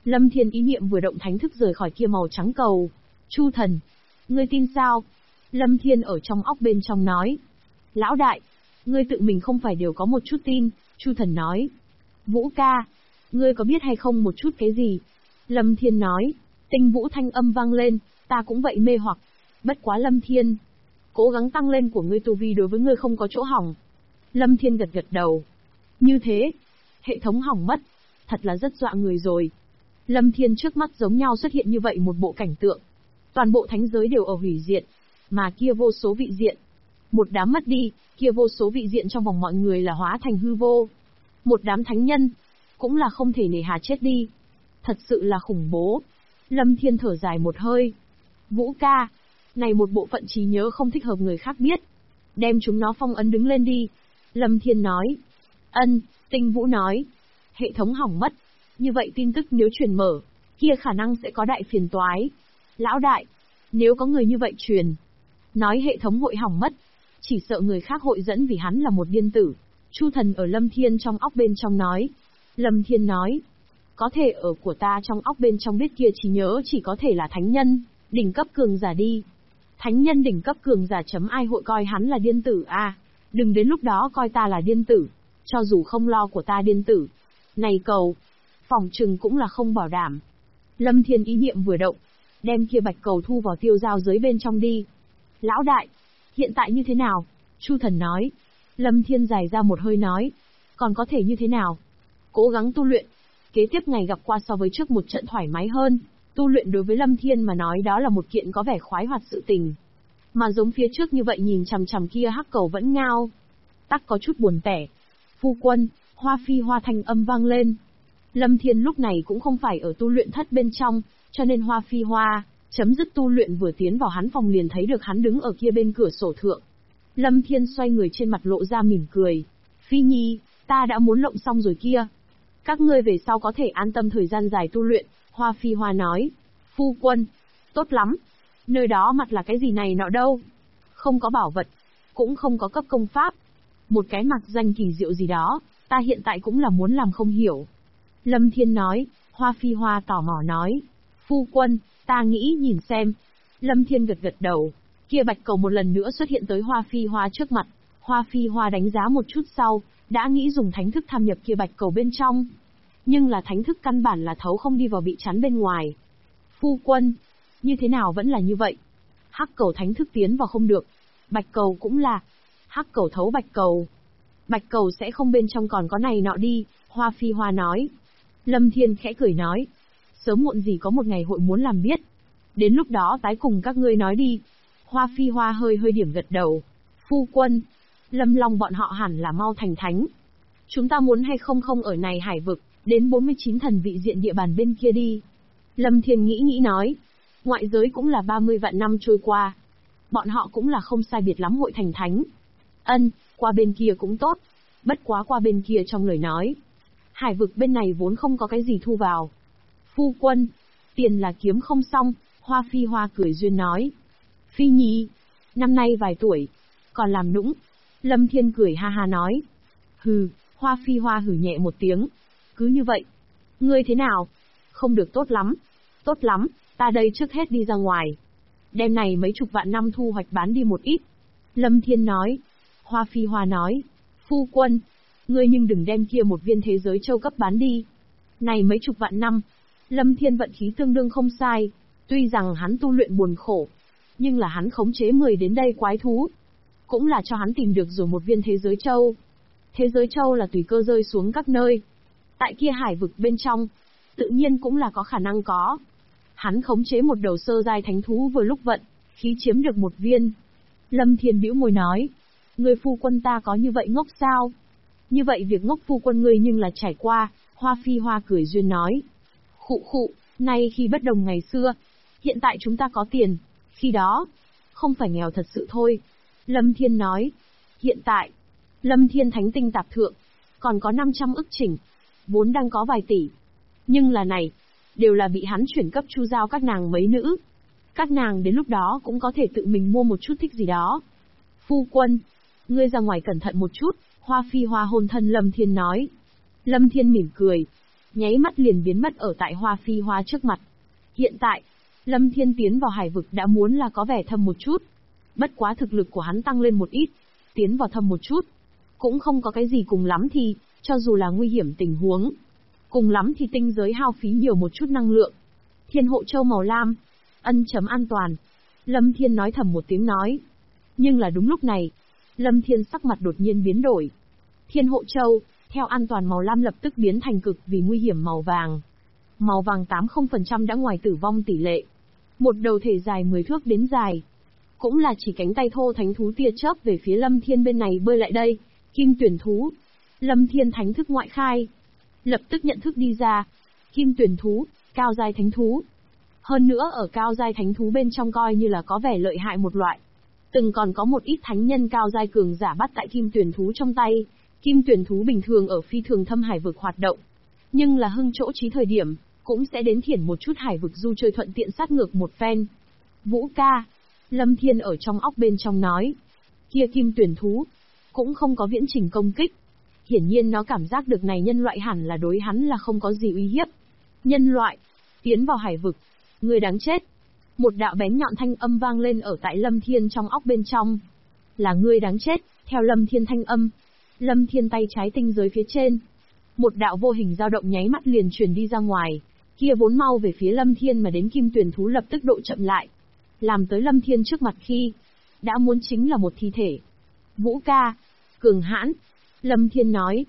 Lâm Thiên ý niệm vừa động thánh thức rời khỏi kia màu trắng cầu. Chu thần, ngươi tin sao? Lâm Thiên ở trong óc bên trong nói. Lão đại, ngươi tự mình không phải đều có một chút tin, Chu thần nói. Vũ ca, ngươi có biết hay không một chút cái gì? Lâm Thiên nói. Tinh Vũ thanh âm vang lên, ta cũng vậy mê hoặc. Bất quá Lâm Thiên, cố gắng tăng lên của ngươi tu vi đối với ngươi không có chỗ hỏng. Lâm Thiên gật gật đầu. Như thế, hệ thống hỏng mất, thật là rất dọa người rồi. Lâm Thiên trước mắt giống nhau xuất hiện như vậy một bộ cảnh tượng. Toàn bộ thánh giới đều ở hủy diệt, mà kia vô số vị diện. Một đám mất đi, kia vô số vị diện trong vòng mọi người là hóa thành hư vô. Một đám thánh nhân, cũng là không thể nề hà chết đi. Thật sự là khủng bố. Lâm Thiên thở dài một hơi. Vũ ca, này một bộ phận trí nhớ không thích hợp người khác biết. Đem chúng nó phong ấn đứng lên đi. Lâm Thiên nói. Ân, Tinh Vũ nói. Hệ thống hỏng mất. Như vậy tin tức nếu truyền mở, kia khả năng sẽ có đại phiền toái. Lão đại, nếu có người như vậy truyền, nói hệ thống hội hỏng mất, chỉ sợ người khác hội dẫn vì hắn là một điên tử. Chu thần ở Lâm Thiên trong óc bên trong nói. Lâm Thiên nói. Có thể ở của ta trong óc bên trong biết kia trí nhớ chỉ có thể là thánh nhân, đỉnh cấp cường giả đi. Thánh nhân đỉnh cấp cường giả chấm ai hội coi hắn là điên tử a? Đừng đến lúc đó coi ta là điên tử, cho dù không lo của ta điên tử. Này cầu, phỏng chừng cũng là không bảo đảm. Lâm Thiên ý niệm vừa động, đem kia bạch cầu thu vào tiêu giao giới bên trong đi. Lão đại, hiện tại như thế nào? Chu thần nói. Lâm Thiên dài ra một hơi nói. Còn có thể như thế nào? Cố gắng tu luyện. Kế tiếp ngày gặp qua so với trước một trận thoải mái hơn. Tu luyện đối với Lâm Thiên mà nói đó là một kiện có vẻ khoái hoạt sự tình. Mà giống phía trước như vậy nhìn chằm chằm kia hắc cầu vẫn ngao. Tắc có chút buồn tẻ. Phu quân, Hoa Phi Hoa thanh âm vang lên. Lâm Thiên lúc này cũng không phải ở tu luyện thất bên trong, cho nên Hoa Phi Hoa chấm dứt tu luyện vừa tiến vào hắn phòng liền thấy được hắn đứng ở kia bên cửa sổ thượng. Lâm Thiên xoay người trên mặt lộ ra mỉm cười. Phi Nhi, ta đã muốn lộng xong rồi kia. Các ngươi về sau có thể an tâm thời gian dài tu luyện, Hoa Phi Hoa nói. Phu quân, tốt lắm. Nơi đó mặt là cái gì này nọ đâu. Không có bảo vật, cũng không có cấp công pháp. Một cái mặc danh kỳ diệu gì đó, ta hiện tại cũng là muốn làm không hiểu. Lâm Thiên nói. Hoa Phi Hoa tò mò nói. Phu quân, ta nghĩ nhìn xem. Lâm Thiên gật gật đầu. Kia bạch cầu một lần nữa xuất hiện tới Hoa Phi Hoa trước mặt. Hoa Phi Hoa đánh giá một chút sau, đã nghĩ dùng thánh thức tham nhập kia bạch cầu bên trong. Nhưng là thánh thức căn bản là thấu không đi vào bị chắn bên ngoài. Phu quân, như thế nào vẫn là như vậy? Hắc cầu thánh thức tiến vào không được. Bạch cầu cũng là. Hắc cầu thấu bạch cầu. Bạch cầu sẽ không bên trong còn có này nọ đi, Hoa Phi Hoa nói. Lâm Thiên khẽ cười nói. Sớm muộn gì có một ngày hội muốn làm biết. Đến lúc đó tái cùng các ngươi nói đi. Hoa Phi Hoa hơi điểm gật đầu. Phu quân, Lâm Long bọn họ hẳn là mau thành thánh. Chúng ta muốn hay không ở này hải vực, đến 49 thần vị diện địa bàn bên kia đi. Lâm Thiên nghĩ nói. Ngoại giới cũng là 30 vạn năm trôi qua. Bọn họ cũng là không sai biệt lắm hội thành thánh. Ân, qua bên kia cũng tốt. Bất quá qua bên kia trong lời nói. Hải vực bên này vốn không có cái gì thu vào. Phu quân, tiền là kiếm không xong, Hoa Phi Hoa cười duyên nói. Phi Nhi, năm nay vài tuổi, còn làm nũng. Lâm Thiên cười ha ha nói. Hừ, Hoa Phi Hoa hừ nhẹ một tiếng. Cứ như vậy. Ngươi thế nào? Không được tốt lắm. Tốt lắm, ta đây trước hết đi ra ngoài. Đêm này mấy chục vạn năm thu hoạch bán đi một ít. Lâm Thiên nói. Hoa Phi Hoa nói. Phu quân, ngươi nhưng đừng đem kia một viên thế giới châu cấp bán đi. Này mấy chục vạn năm, Lâm Thiên vận khí tương đương không sai. Tuy rằng hắn tu luyện buồn khổ, nhưng là hắn khống chế 10 đến đây quái thú. Cũng là cho hắn tìm được rồi một viên thế giới châu. Thế giới châu là tùy cơ rơi xuống các nơi. Tại kia hải vực bên trong, tự nhiên cũng là có khả năng có. Hắn khống chế một đầu sơ giai thánh thú vừa lúc vận, khí chiếm được một viên. Lâm Thiên bĩu môi nói. Người phu quân ta có như vậy ngốc sao? Như vậy việc ngốc phu quân ngươi nhưng là trải qua, Hoa Phi Hoa cười duyên nói. Khụ, nay khi bất đồng ngày xưa, hiện tại chúng ta có tiền, khi đó, không phải nghèo thật sự thôi. Lâm Thiên nói. Hiện tại, Lâm Thiên thánh tinh tạp thượng, còn có 500 ức chỉnh, vốn đang có vài tỷ. Nhưng là này, đều là bị hắn chuyển cấp chu giao các nàng mấy nữ. Các nàng đến lúc đó cũng có thể tự mình mua một chút thích gì đó. Phu quân, ngươi ra ngoài cẩn thận một chút, Hoa Phi Hoa hôn thân Lâm Thiên nói. Lâm Thiên mỉm cười. nháy mắt liền biến mất ở tại Hoa Phi Hoa trước mặt. Hiện tại, Lâm Thiên tiến vào hải vực đã muốn là có vẻ thâm một chút. Bất quá thực lực của hắn tăng lên một ít, tiến vào thâm một chút. Cũng không có cái gì, cùng lắm thì, cho dù là nguy hiểm tình huống. Cùng lắm thì tinh giới hao phí nhiều một chút năng lượng. Thiên hộ châu màu lam, an toàn. Lâm Thiên nói thầm một tiếng nói. Nhưng là đúng lúc này, Lâm Thiên sắc mặt đột nhiên biến đổi. Thiên hộ châu, theo an toàn màu lam lập tức biến thành cực vì nguy hiểm màu vàng. Màu vàng 80% đã ngoài tử vong tỷ lệ. Một đầu thể dài 10 thước đến dài. Cũng là chỉ cánh tay thô thánh thú tia chớp về phía Lâm Thiên bên này bơi lại đây. Kim tuyển thú. Lâm Thiên thánh thức ngoại khai. Lập tức nhận thức đi ra. Kim tuyển thú, cao giai thánh thú. Hơn nữa ở cao giai thánh thú bên trong coi như là có vẻ lợi hại một loại. Từng còn có một ít thánh nhân cao giai cường giả bắt tại kim tuyển thú trong tay. Kim tuyển thú bình thường ở phi thường thâm hải vực hoạt động. Nhưng là hưng chỗ trí thời điểm, cũng sẽ đến thiển một chút hải vực du chơi thuận tiện sát ngược một phen. Vũ ca. Lâm Thiên ở trong óc bên trong nói. Kia kim tuyển thú, cũng không có viễn trình công kích. Hiển nhiên nó cảm giác được này nhân loại hẳn là đối hắn là không có gì uy hiếp. Nhân loại, tiến vào hải vực, người đáng chết. Một đạo bén nhọn thanh âm vang lên ở tại Lâm Thiên trong óc bên trong. Là ngươi đáng chết, theo Lâm Thiên thanh âm. Lâm Thiên tay trái tinh giới phía trên. Một đạo vô hình dao động nháy mắt liền truyền đi ra ngoài. Kia vốn mau về phía Lâm Thiên mà đến kim tuyển thú lập tức độ chậm lại. Làm tới Lâm Thiên trước mặt khi, đã muốn chính là một thi thể. Vũ ca, cường hãn. Lâm Thiên nói,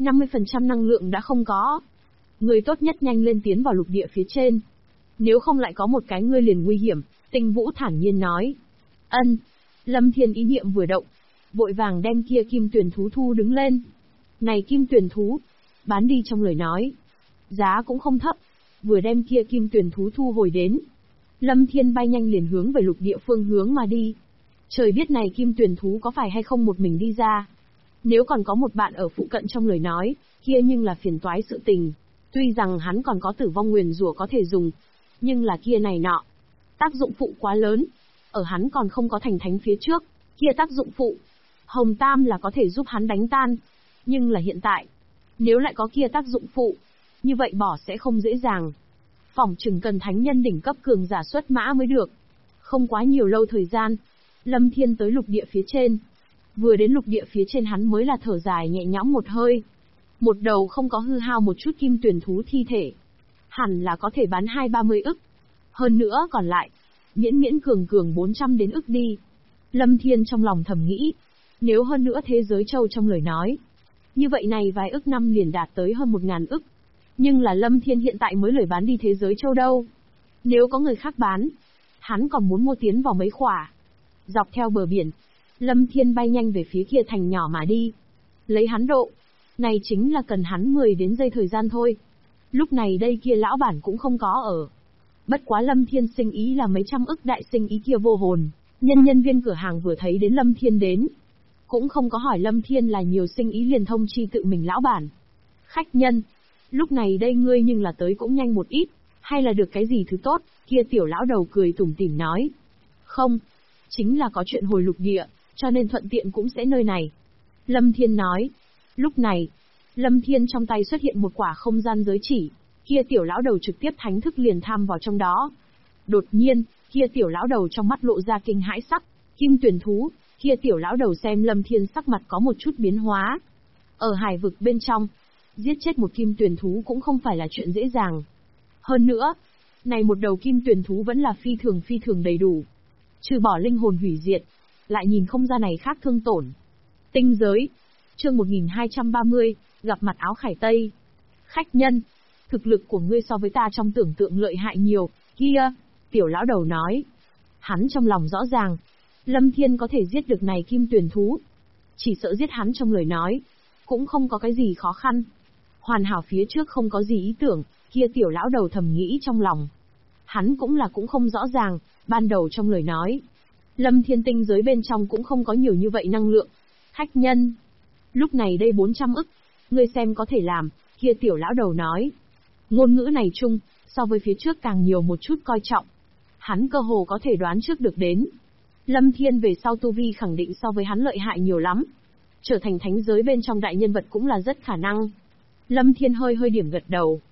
50% năng lượng đã không có. Người tốt nhất nhanh lên tiến vào lục địa phía trên. Nếu không lại có một cái ngươi liền nguy hiểm, Tinh Vũ thản nhiên nói. Ân. Lâm Thiên ý niệm vừa động, vội vàng đem kia kim tuyển thú thu đứng lên. Này kim tuyển thú, bán đi trong lời nói. Giá cũng không thấp, vừa đem kia kim tuyển thú thu hồi đến. Lâm Thiên bay nhanh liền hướng về lục địa phương hướng mà đi. Trời biết này kim tuyển thú có phải hay không một mình đi ra. Nếu còn có một bạn ở phụ cận trong lời nói, kia nhưng là phiền toái sự tình. Tuy rằng hắn còn có tử vong nguyền rủa có thể dùng, nhưng là kia này nọ. Tác dụng phụ quá lớn. Ở hắn còn không có thành thánh phía trước, kia tác dụng phụ. Hồng Tam là có thể giúp hắn đánh tan. Nhưng là hiện tại, nếu lại có kia tác dụng phụ, như vậy bỏ sẽ không dễ dàng. Phỏng chừng cần thánh nhân đỉnh cấp cường giả xuất mã mới được. Không quá nhiều lâu thời gian, Lâm Thiên tới lục địa phía trên. Vừa đến lục địa phía trên hắn mới là thở dài nhẹ nhõm một hơi. Một đầu không có hư hao một chút kim tuyển thú thi thể. Hẳn là có thể bán 2-30 ức. Hơn nữa còn lại, miễn cường 400 đến ức đi. Lâm Thiên trong lòng thầm nghĩ. Nếu hơn nữa thế giới châu trong lời nói. Như vậy này vài ức năm liền đạt tới hơn 1000 ức. Nhưng là Lâm Thiên hiện tại mới lười bán đi thế giới châu đâu. Nếu có người khác bán, hắn còn muốn mua tiến vào mấy khỏa. Dọc theo bờ biển, Lâm Thiên bay nhanh về phía kia thành nhỏ mà đi. Lấy hắn độ, này chính là cần hắn 10 đến giây thời gian thôi. Lúc này đây kia lão bản cũng không có ở. Bất quá Lâm Thiên sinh ý là mấy trăm ức đại sinh ý kia vô hồn. Nhân viên cửa hàng vừa thấy đến Lâm Thiên đến, cũng không có hỏi Lâm Thiên là nhiều sinh ý liền thông chi tự mình lão bản. Khách nhân, lúc này đây ngươi nhưng là tới cũng nhanh một ít, hay là được cái gì thứ tốt, kia tiểu lão đầu cười tủm tỉm nói. Không, chính là có chuyện hồi lục địa, cho nên thuận tiện cũng sẽ nơi này. Lâm Thiên nói. Lúc này, Lâm Thiên trong tay xuất hiện một quả không gian giới chỉ, kia tiểu lão đầu trực tiếp thánh thức liền tham vào trong đó. Đột nhiên, kia tiểu lão đầu trong mắt lộ ra kinh hãi sắc, kim tuyển thú, kia tiểu lão đầu xem Lâm Thiên sắc mặt có một chút biến hóa. Ở hải vực bên trong, giết chết một kim tuyển thú cũng không phải là chuyện dễ dàng. Hơn nữa, này một đầu kim tuyển thú vẫn là phi thường đầy đủ. Trừ bỏ linh hồn hủy diệt, lại nhìn không ra này khác thương tổn. Tinh giới, chương 1230, gặp mặt áo khải tây. Khách nhân, thực lực của ngươi so với ta trong tưởng tượng lợi hại nhiều, kia, tiểu lão đầu nói. Hắn trong lòng rõ ràng, Lâm Thiên có thể giết được này kim tuyển thú. Chỉ sợ giết hắn trong lời nói, cũng không có cái gì khó khăn. Hoàn hảo phía trước không có gì ý tưởng, kia tiểu lão đầu thầm nghĩ trong lòng. Hắn cũng không rõ ràng, ban đầu trong lời nói. Lâm Thiên tinh giới bên trong cũng không có nhiều như vậy năng lượng. Khách nhân, lúc này đây 400 ức, ngươi xem có thể làm, kia tiểu lão đầu nói. Ngôn ngữ này chung, so với phía trước càng nhiều một chút coi trọng. Hắn cơ hồ có thể đoán trước được đến. Lâm Thiên về sau tu vi khẳng định so với hắn lợi hại nhiều lắm. Trở thành thánh giới bên trong đại nhân vật cũng là rất khả năng. Lâm Thiên hơi điểm gật đầu,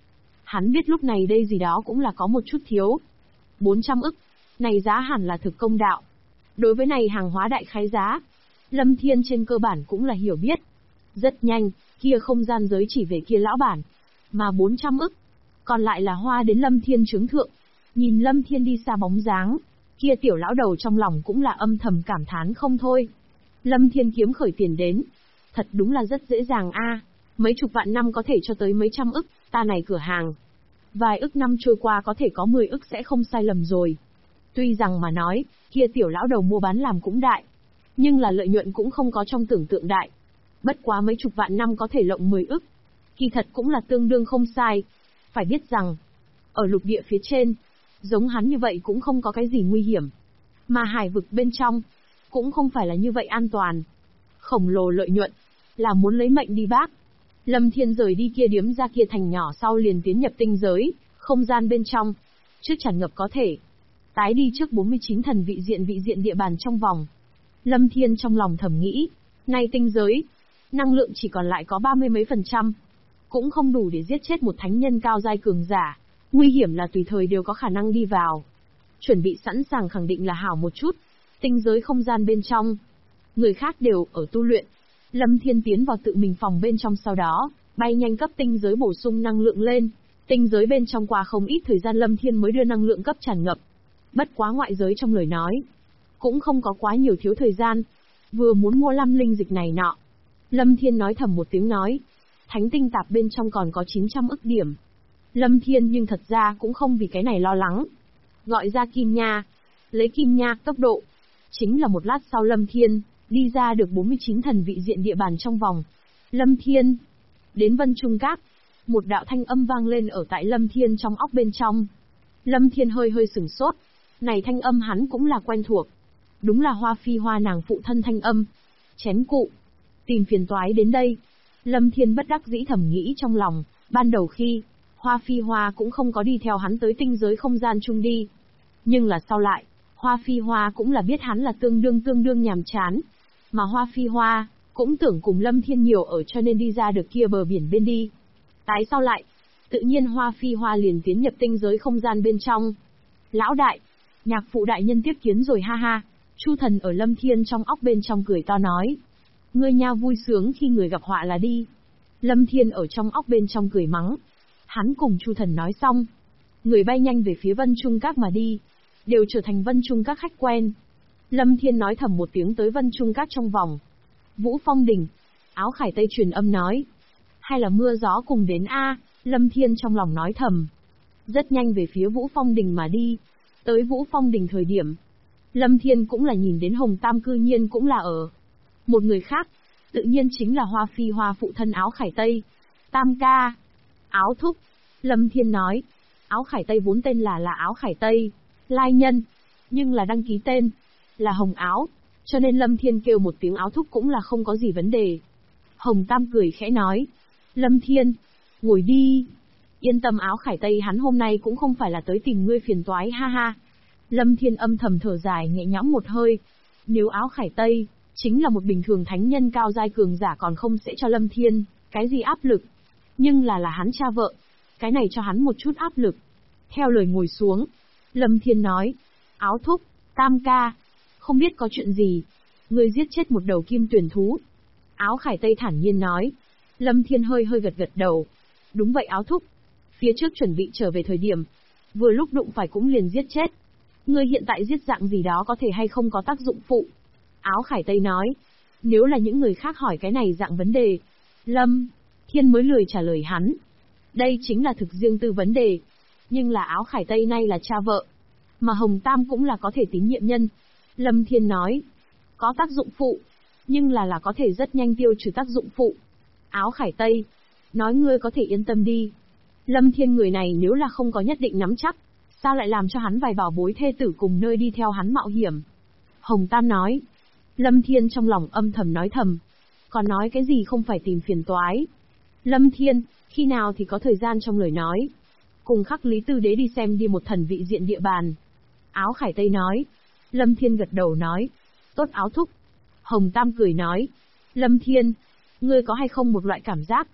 Hắn biết lúc này đây gì đó cũng là có một chút thiếu. 400 ức. Này giá hẳn là thực công đạo. Đối với này hàng hóa đại khái giá, Lâm Thiên trên cơ bản cũng là hiểu biết. Rất nhanh, kia không gian giới chỉ về kia lão bản. Mà 400 ức. Còn lại là hoa đến Lâm Thiên trướng thượng. Nhìn Lâm Thiên đi xa bóng dáng, kia tiểu lão đầu trong lòng cũng là âm thầm cảm thán không thôi. Lâm Thiên kiếm khởi tiền đến. Thật đúng là rất dễ dàng a. Mấy chục vạn năm có thể cho tới mấy trăm ức, ta này cửa hàng. Vài ức năm trôi qua có thể có 10 ức sẽ không sai lầm rồi. Tuy rằng mà nói, kia tiểu lão đầu mua bán làm cũng đại. Nhưng là lợi nhuận cũng không có trong tưởng tượng đại. Bất quá mấy chục vạn năm có thể lộng 10 ức. Kỳ thật cũng là tương đương không sai. Phải biết rằng, ở lục địa phía trên, giống hắn như vậy cũng không có cái gì nguy hiểm. Mà hải vực bên trong, cũng không phải là như vậy an toàn. Khổng lồ lợi nhuận, là muốn lấy mệnh đi bác. Lâm Thiên rời đi kia điếm ra kia thành nhỏ sau liền tiến nhập tinh giới, không gian bên trong. Trước tràn ngập có thể. Tái đi trước 49 thần vị diện địa bàn trong vòng. Lâm Thiên trong lòng thầm nghĩ, nay tinh giới, năng lượng chỉ còn lại có 30 mấy %. Cũng không đủ để giết chết một thánh nhân cao giai cường giả. Nguy hiểm là tùy thời đều có khả năng đi vào. Chuẩn bị sẵn sàng khẳng định là hảo một chút. Tinh giới không gian bên trong. Người khác đều ở tu luyện. Lâm Thiên tiến vào tự mình phòng bên trong sau đó, bay nhanh cấp tinh giới bổ sung năng lượng lên. Tinh giới bên trong qua không ít thời gian Lâm Thiên mới đưa năng lượng cấp tràn ngập. Bất quá ngoại giới trong lời nói. Cũng không có quá nhiều thiếu thời gian. Vừa muốn mua 5 linh dịch này nọ. Lâm Thiên nói thầm một tiếng nói. Thánh tinh tạp bên trong còn có 900 ức điểm. Lâm Thiên nhưng thật ra cũng không vì cái này lo lắng. Gọi ra kim nha. Lấy kim nha tốc độ. Chính là một lát sau Lâm Thiên, đi ra được 49 thần vị diện địa bàn trong vòng. Lâm Thiên. Đến Vân Trung Các. Một đạo thanh âm vang lên ở tại Lâm Thiên trong óc bên trong. Lâm Thiên hơi hơi sửng sốt. Này thanh âm hắn cũng là quen thuộc. Đúng là Hoa Phi Hoa nàng phụ thân thanh âm. Chén cụ. Tìm phiền toái đến đây. Lâm Thiên bất đắc dĩ thầm nghĩ trong lòng, ban đầu khi, Hoa Phi Hoa cũng không có đi theo hắn tới tinh giới không gian chung đi. Nhưng là sau lại, Hoa Phi Hoa cũng là biết hắn là tương đương nhàm chán. Mà Hoa Phi Hoa, cũng tưởng cùng Lâm Thiên nhiều ở cho nên đi ra được kia bờ biển bên đi. Tái sau lại, tự nhiên Hoa Phi Hoa liền tiến nhập tinh giới không gian bên trong. Lão đại, nhạc phụ đại nhân tiếp kiến rồi ha ha. Chu Thần ở Lâm Thiên trong óc bên trong cười to nói. Ngươi nha vui sướng khi người gặp họa là đi. Lâm Thiên ở trong óc bên trong cười mắng. Hắn cùng Chu Thần nói xong. Người bay nhanh về phía Vân Trung Các mà đi. Đều trở thành Vân Trung Các khách quen. Lâm Thiên nói thầm một tiếng tới Vân Trung Các trong vòng. Vũ Phong Đình. Áo khải tây truyền âm nói. Hay là mưa gió cùng đến a? Lâm Thiên trong lòng nói thầm. Rất nhanh về phía Vũ Phong Đình mà đi. Tới Vũ Phong Đình thời điểm. Lâm Thiên cũng là nhìn đến Hồng Tam cư nhiên cũng là ở. Một người khác, tự nhiên chính là Hoa Phi Hoa phụ thân Áo Khải Tây. Tam ca. Áo thúc. Lâm Thiên nói. Áo Khải Tây vốn tên là Áo Khải Tây. Lai nhân. Nhưng là đăng ký tên. Là Hồng Áo. Cho nên Lâm Thiên kêu một tiếng Áo thúc cũng là không có gì vấn đề. Hồng Tam cười khẽ nói. Lâm Thiên. Ngồi đi. Yên tâm Áo Khải Tây hắn hôm nay cũng không phải là tới tìm ngươi phiền toái ha ha. Lâm Thiên âm thầm thở dài nhẹ nhõm một hơi. Nếu Áo Khải Tây chính là một bình thường thánh nhân cao giai cường giả còn không sẽ cho Lâm Thiên cái gì áp lực. Nhưng là hắn cha vợ. Cái này cho hắn một chút áp lực. Theo lời ngồi xuống. Lâm Thiên nói. Áo thúc, Tam ca. Không biết có chuyện gì. Ngươi giết chết một đầu kim tuyển thú. Áo Khải Tây thản nhiên nói. Lâm Thiên hơi hơi gật gật đầu. Đúng vậy Áo thúc. Phía trước chuẩn bị trở về thời điểm. Vừa lúc đụng phải cũng liền giết chết. Ngươi hiện tại giết dạng gì đó có thể hay không có tác dụng phụ. Áo Khải Tây nói. Nếu là những người khác hỏi cái này dạng vấn đề. Lâm Thiên mới lười trả lời hắn. Đây chính là thực riêng tư vấn đề. Nhưng là Áo Khải Tây nay là cha vợ. Mà Hồng Tam cũng là có thể tín nhiệm nhân. Lâm Thiên nói. Có tác dụng phụ. Nhưng là có thể rất nhanh tiêu trừ tác dụng phụ. Áo Khải Tây. Nói ngươi có thể yên tâm đi. Lâm Thiên người này nếu là không có nhất định nắm chắc. Sao lại làm cho hắn vài bảo bối thê tử cùng nơi đi theo hắn mạo hiểm. Hồng Tam nói. Lâm Thiên trong lòng âm thầm nói thầm. Còn nói cái gì không phải tìm phiền toái. Lâm Thiên, khi nào thì có thời gian trong lời nói. Cùng khắc Lý Tư Đế đi xem đi một thần vị diện địa bàn. Áo Khải Tây nói. Lâm Thiên gật đầu nói. Tốt Áo thúc. Hồng Tam cười nói. Lâm Thiên, ngươi có hay không một loại cảm giác.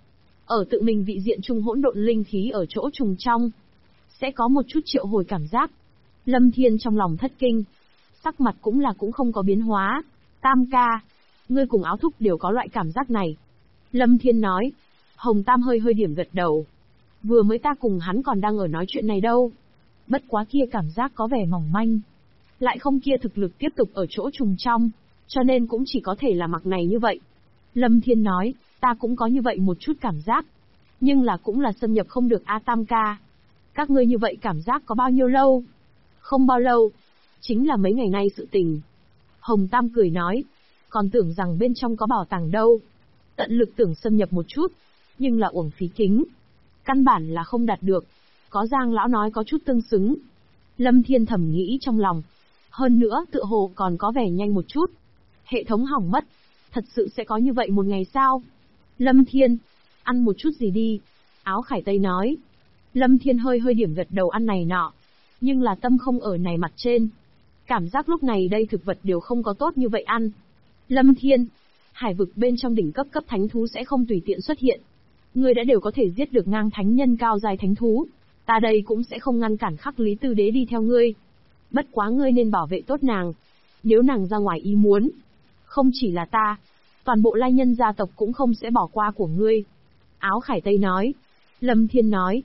Ở tự mình vị diện trung hỗn độn linh khí ở chỗ trùng trong, sẽ có một chút triệu hồi cảm giác. Lâm Thiên trong lòng thất kinh, sắc mặt cũng không có biến hóa. Tam ca, ngươi cùng Áo Thúc đều có loại cảm giác này. Lâm Thiên nói. Hồng Tam hơi điểm gật đầu. Vừa mới ta cùng hắn còn đang ở nói chuyện này đâu. Bất quá kia cảm giác có vẻ mỏng manh. Lại không kia thực lực tiếp tục ở chỗ trùng trong, cho nên cũng chỉ có thể là mặc này như vậy. Lâm Thiên nói, ta cũng có như vậy một chút cảm giác. Nhưng là cũng là xâm nhập không được A Tam ca. Các ngươi như vậy cảm giác có bao nhiêu lâu? Không bao lâu. Chính là mấy ngày nay sự tình. Hồng Tam cười nói, còn tưởng rằng bên trong có bảo tàng đâu. Tận lực tưởng xâm nhập một chút, nhưng là uổng phí kính. Căn bản là không đạt được. Có Giang lão nói có chút tương xứng. Lâm Thiên thầm nghĩ trong lòng. Hơn nữa tựa hồ còn có vẻ nhanh một chút. Hệ thống hỏng mất. Thật sự sẽ có như vậy một ngày sao? Lâm Thiên, ăn một chút gì đi. Áo Khải Tây nói. Lâm Thiên hơi điểm gật đầu ăn này nọ. Nhưng là tâm không ở này mặt trên. Cảm giác lúc này đây thực vật đều không có tốt như vậy ăn. Lâm Thiên, hải vực bên trong đỉnh cấp thánh thú sẽ không tùy tiện xuất hiện. Ngươi đã đều có thể giết được ngang thánh nhân cao dài thánh thú. Ta đây cũng sẽ không ngăn cản Khắc Lý Tư Đế đi theo ngươi. Bất quá ngươi nên bảo vệ tốt nàng. Nếu nàng ra ngoài ý muốn, không chỉ là ta, toàn bộ Lai Nhân gia tộc cũng không sẽ bỏ qua của ngươi. Áo Khải Tây nói. Lâm Thiên nói,